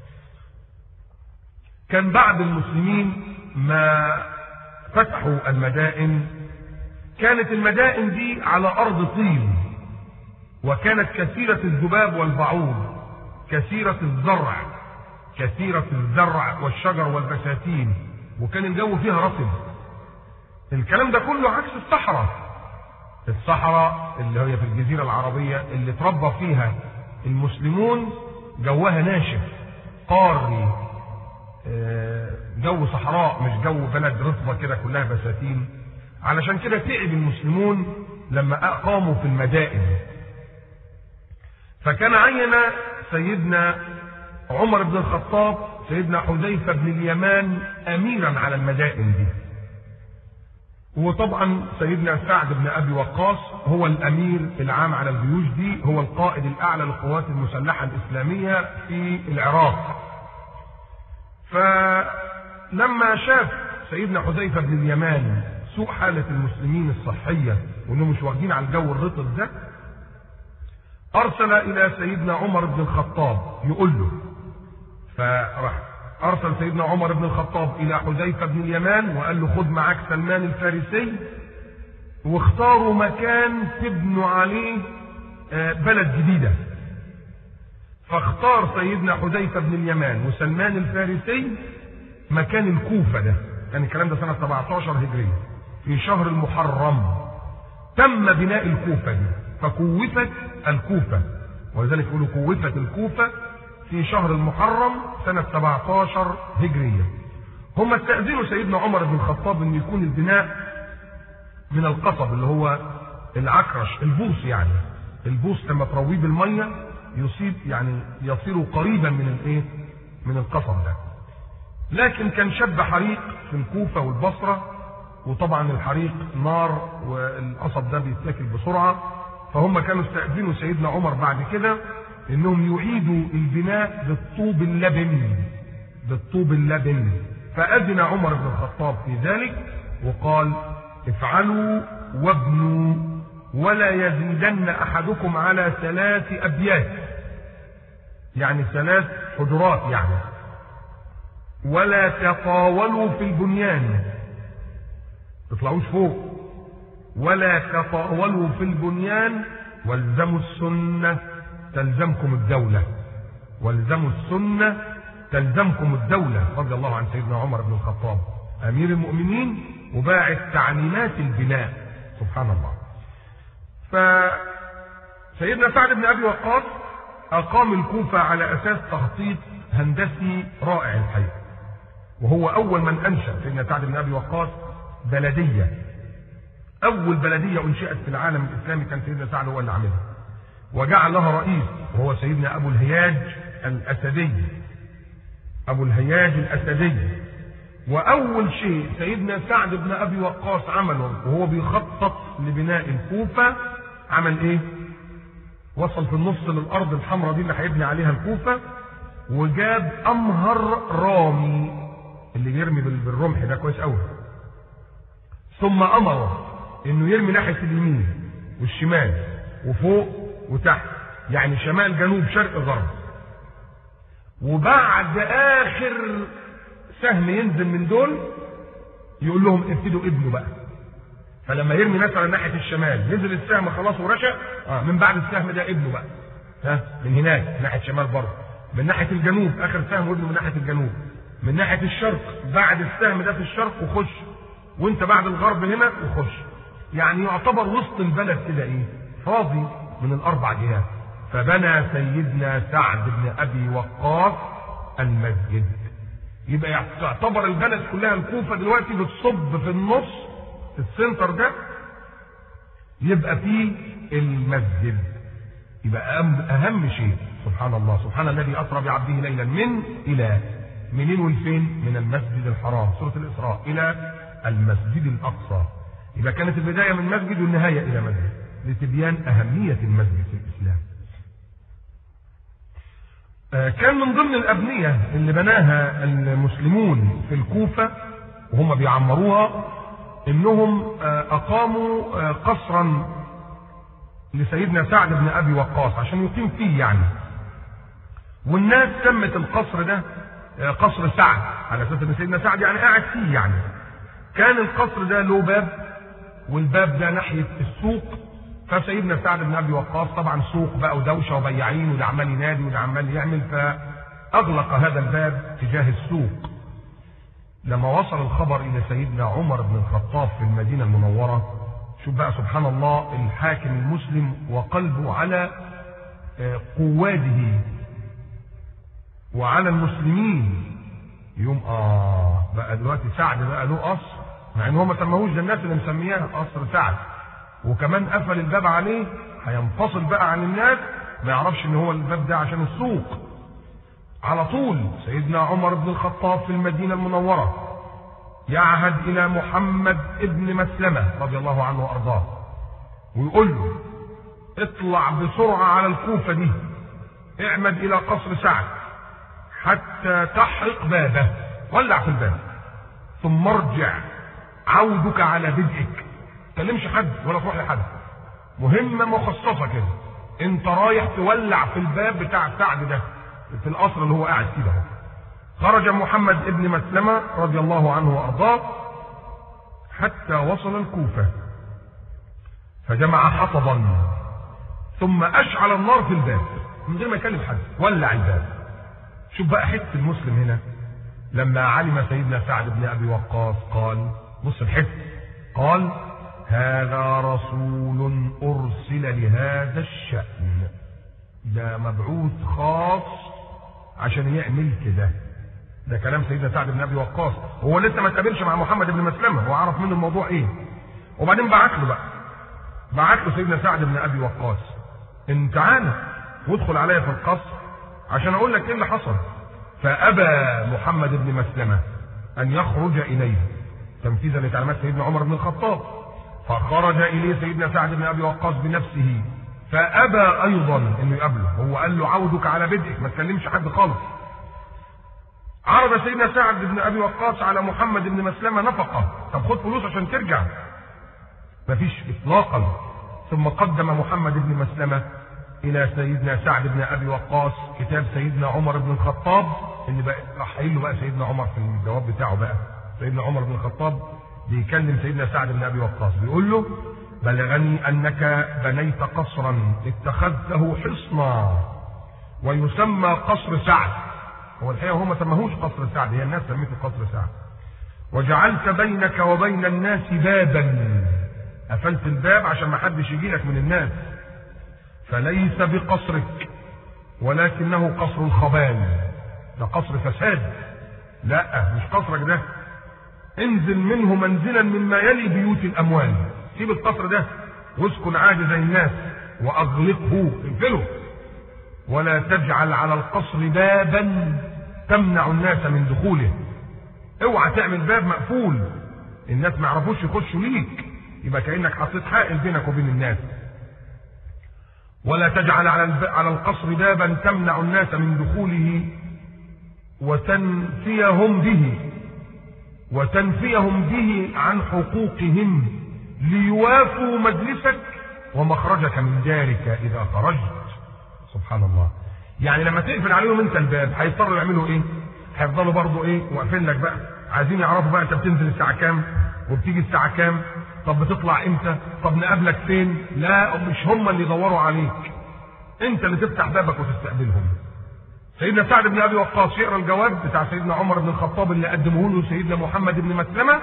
كان بعد المسلمين ما فتحوا المدائن كانت المدائن دي على أرض طين، وكانت كثيرة الذباب والبعوض، كثيرة الزرع والشجر والبساتين، وكان الجو فيها رطب. الكلام ده كله عكس الصحراء اللي هي في الجزيرة العربية اللي تربى فيها المسلمون، جوها ناشف قاري، جو صحراء مش جو بلد رطبة كده كلها بساتين. علشان كده تعب المسلمون لما أقاموا في المدائن. فكان عين سيدنا عمر بن الخطاب سيدنا حذيفة بن اليمان أميرا على المدائن دي، وطبعا سيدنا سعد بن أبي وقاص هو الأمير العام على الجيوش دي، هو القائد الأعلى للقوات المسلحة الإسلامية في العراق. فلما شاف سيدنا حذيفة بن اليمان سوء حالة المسلمين الصحية وانهم مش واخدين على الجو الرطب ده، أرسل إلى سيدنا عمر بن الخطاب يقول له. فراح أرسل سيدنا عمر بن الخطاب إلى حذيفة بن اليمان وقال له خد معاك سلمان الفارسي واختاروا مكان تبنوا عليه بلد جديدة. فاختار سيدنا حذيفة بن اليمان وسلمان الفارسي مكان الكوفة ده، كان الكلام ده سنة 17 هجرية في شهر المحرم تم بناء الكوفة دي، فكوفت الكوفة، ولذلك يقولوا كوفت الكوفة في شهر المحرم سنة 17 هجرية. هم استأذنوا سيدنا عمر بن الخطاب ان يكون البناء من القصب اللي هو العكرش، البوص، يعني البوص لما ترويه بالمية يصيب يعني يصير قريبا من القصب ده. لكن كان شب حريق في الكوفة والبصرة، وطبعا الحريق نار والقصب ده بيتاكل بسرعة، فهم كانوا استأذنوا سيدنا عمر بعد كده انهم يعيدوا البناء بالطوب اللبن. فأذن عمر بن الخطاب في ذلك وقال افعلوا وابنوا ولا يزيدن احدكم على 3 أبيات، يعني 3 حجرات يعني، ولا تطاولوا في البنيان، تطلعوش فوق ولا تطاولوا في البنيان والزموا السنة تلزمكم الدولة. والزموا السنة تلزمكم الدولة. رضي الله عن سيدنا عمر بن الخطاب أمير المؤمنين وباعث تعليمات البناء. سبحان الله. فسيدنا سعد بن أبي وقاص أقام الكوفة على أساس تخطيط هندسي رائع الحقيقة، وهو أول من أنشأ سيدنا سعد بن أبي وقاص بلدية. أول بلدية أنشئت في العالم الإسلامي كان سيدنا سعد هو اللي عاملها، وجعل لها رئيس وهو سيدنا أبو الهياج الأسدي. أبو الهياج الأسدي. وأول شيء سيدنا سعد بن أبي وقاص عمله وهو بيخطط لبناء الكوفة، عمل إيه؟ وصل في النص للأرض الحمراء دي اللي هيبني عليها الكوفة، وجاب أمهر رامي اللي يرمي بالرمح ده كويس قوي، ثم أمره إنه يرمي ناحية اليمين والشمال وفوق وتحت، يعني شمال جنوب شرق غرب. وبعد آخر سهم ينزل من دول يقول لهم ابتدوا ابنوا بقى. فلما يرمي مثلا ناحية الشمال نزل السهم خلاص ورشق، من بعد السهم ده ابنوا بقى، من هناك ناحية شمال برضه، من ناحية الجنوب آخر سهم وابنوا من ناحية الجنوب، من ناحية الشرق بعد السهم ده في الشرق وخش، وانت بعد الغرب هنا وخش. يعني يعتبر وسط البلد كده ايه؟ فاضي من الأربع جهات. فبنى سيدنا سعد بن أبي وقاص المسجد. يبقى تعتبر البلد كلها الكوفة دلوقتي بتصب في النص في السنتر ده، يبقى فيه المسجد. يبقى أهم شيء. سبحان الله. سبحان الذي أسرى بعبده ليلا من إلى منين والفين؟ من المسجد الحرام سورة الإسراء إلى المسجد الأقصى. يبقى كانت البداية من مسجد والنهاية إلى مسجد، لتبيان أهمية المسجد في الإسلام. كان من ضمن الأبنية اللي بناها المسلمون في الكوفة وهم بيعمروها إنهم أقاموا قصرا لسيدنا سعد بن أبي وقاص عشان يقيم فيه يعني. والناس سمت القصر ده قصر سعد على أساس إن سيدنا سعد يعني قاعد فيه يعني. كان القصر ده له باب، والباب ده ناحية السوق. فسيدنا سعد بن أبي وقاص طبعا سوق بقى ودوشة وبياعين وده عمال ينادي وده عمال يعمل، فأغلق هذا الباب تجاه السوق. لما وصل الخبر إلى سيدنا عمر بن الخطاب في المدينة المنورة، شوف بقى سبحان الله الحاكم المسلم وقلبه على قواده وعلى المسلمين، يوم بقى دلوقتي سعد بقى له قصر، مع ان هو ما سماهوش، ده الناس اللي مسمياه قصر سعد، وكمان قفل الباب عليه، هينفصل بقى عن الناس، ما يعرفش ان هو الباب ده عشان السوق. على طول سيدنا عمر بن الخطاب في المدينة المنورة يعهد الى محمد ابن مسلمة رضي الله عنه وارضاه، ويقول له اطلع بسرعة على الكوفة دي، اعمد الى قصر سعد حتى تحرق بابه، ولع في الباب، ثم ارجع عودك على بدءك، تكلمش حد ولا تروح لحد، مهمة مخصصة كده، انت رايح تولع في الباب بتاع سعد ده في القصر اللي هو قاعد فيه ده. خرج محمد ابن مسلمة رضي الله عنه وارضاه حتى وصل الكوفة، فجمع حطبا ثم اشعل النار في الباب من غير ما يكلم حد، ولع الباب. شوف بقى حس المسلم هنا لما علم سيدنا سعد بن ابي وقاص، قال بص الحس، قال هذا رسول ارسل لهذا الشأن، ده مبعوث خاص عشان يعمل كده. ده كلام سيدنا سعد بن ابي وقاص، هو لسه ما اتقابلش مع محمد بن مسلمة، هو عرف منه الموضوع ايه. وبعدين بعت له سيدنا سعد بن ابي وقاص، ان تعالى وادخل عليا في القصر عشان اقول لك ايه اللي حصل. فابى محمد بن مسلمة ان يخرج اليه تنفيذا لتعليمات سيدنا عمر بن الخطاب، فخرج اليه سيدنا سعد بن ابي وقاص بنفسه، فابى ايضا انه يقابله، هو قال له عودك على بدءك، ما تكلمش حد خالص. عرض سيدنا سعد بن ابي وقاص على محمد بن مسلمة نفقة، طب خد فلوس عشان ترجع، مفيش اطلاقا. ثم قدم محمد بن مسلمة الى سيدنا سعد بن ابي وقاص كتاب سيدنا عمر بن الخطاب، اللي بقى راح قايل له بقى سيدنا عمر في الجواب بتاعه، بقى سيدنا عمر بن الخطاب بيكلم سيدنا سعد بن ابي وقاص بيقول له بلغني أنك بنيت قصرا اتخذته حصنا ويسمى قصر سعد. هو الحقيقة هو ما سماهوش قصر سعد، هي الناس سميته قصر سعد. وجعلت بينك وبين الناس بابا، قفلت الباب عشان ما حدش يجي لك من الناس. فليس بقصرك ولكنه قصر الخبال، ده قصر فساد. لا مش قصرك ده، انزل منه منزلا مما يلي بيوت الاموال. سيب القصر ده واسكن عادي زي الناس، واغلقه اقفله. ولا تجعل على القصر بابا تمنع الناس من دخوله. اوعى تعمل باب مقفول الناس ما يعرفوش يخشوا ليك، يبقى كأنك حطيت حائل بينك وبين الناس. ولا تجعل على القصر بابا تمنع الناس من دخوله وتنفيهم به عن حقوقهم ليوافوا مجلسك ومخرجك من دارك إذا خرجت. سبحان الله. يعني لما تقفل عليهم انت الباب هيضطروا يعملوا ايه؟ هيفضلوا برضه ايه؟ واقفين لك بقى، عايزين يعرفوا بقى انت بتنزل الساعة كام وبتيجي الساعة كام، طب بتطلع امتى، طب نقابلك فين. لا مش هم اللي يدوروا عليك، انت اللي تفتح بابك وتستقبلهم. سيدنا سعد بن ابي وقاص يقرا الجواب بتاع سيدنا عمر بن الخطاب اللي قدمه له سيدنا محمد بن مسلمه،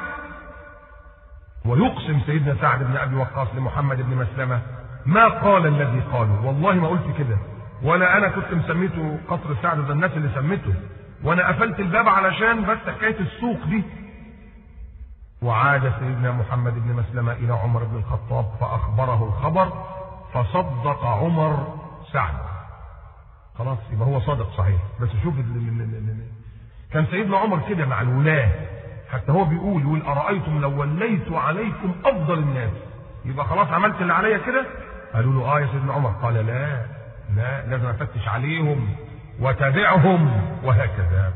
ويقسم سيدنا سعد بن ابي وقاص لمحمد بن مسلمه ما قال الذي قاله، والله ما قلت كده، ولا انا كنت مسميته قصر سعد، ده الناس اللي سميته، وانا قفلت الباب علشان بس حكايه السوق دي. وعاد سيدنا محمد بن مسلمه الى عمر بن الخطاب فاخبره الخبر، فصدق عمر سعد. خلاص يبقى هو صادق صحيح. بس شوف كان سيدنا عمر كده مع الولاة، حتى هو بيقول أرأيتم لو وليت عليكم أفضل الناس، يبقى خلاص عملت اللي عليا كده. قالوا له يا سيدنا عمر. قال لا لازم أفتش عليهم وتابعهم، وهكذا.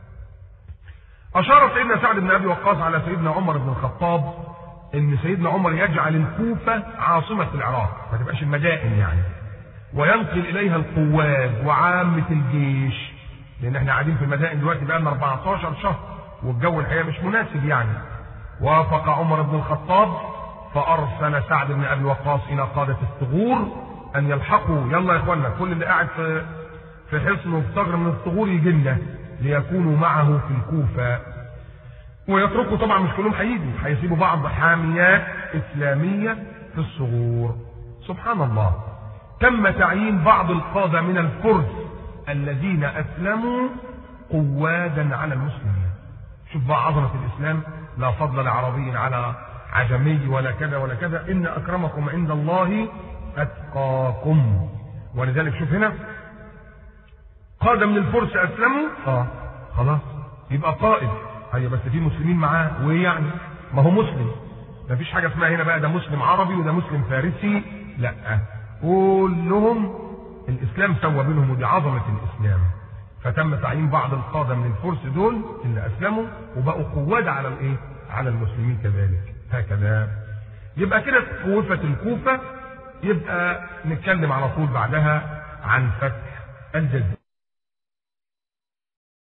أشار سيدنا سعد بن أبي وقاص على سيدنا عمر بن الخطاب إن سيدنا عمر يجعل الكوفة عاصمة العراق، ما تبقاش المدائن يعني، وينقل إليها القواد وعامة الجيش، لأن احنا قاعدين في المدائن دلوقتي بقى لنا 14 شهر والجو الحقيقة مش مناسب يعني. وافق عمر بن الخطاب فأرسل سعد بن أبي وقاص إلى قادة الثغور أن يلحقوا، يلا يا إخوانا كل اللي قاعد في حصن وفي ثغر من الثغور يجي لنا ليكونوا معه في الكوفة. ويتركوا طبعا مش كلهم هيجوا، هيسيبوا بعض حاميات إسلامية في الثغور. سبحان الله. تم تعيين بعض القادة من الفرس الذين أسلموا قوادا على المسلمين. شوف بقى عظمة الإسلام، لا فضل لعربي على عجمي ولا كذا ولا كذا، إن أكرمكم عند الله أتقاكم. ولذلك شوف هنا قادة من الفرس أسلموا، خلاص يبقى قائد، هي بس في مسلمين معاه، وإيه يعني؟ ما هو مسلم، ما فيش حاجة اسمها هنا بقى ده مسلم عربي وده مسلم فارسي، لا، كلهم الإسلام سوى بينهم، ودي عظمة الإسلام. فتم تعيين بعض القادة من الفرس دول اللي أسلموا وبقوا قواد على الإيه؟ على المسلمين كذلك. هكذا يبقى كده كوفة الكوفة. يبقى نتكلم على طول بعدها عن فتح الجزيرة.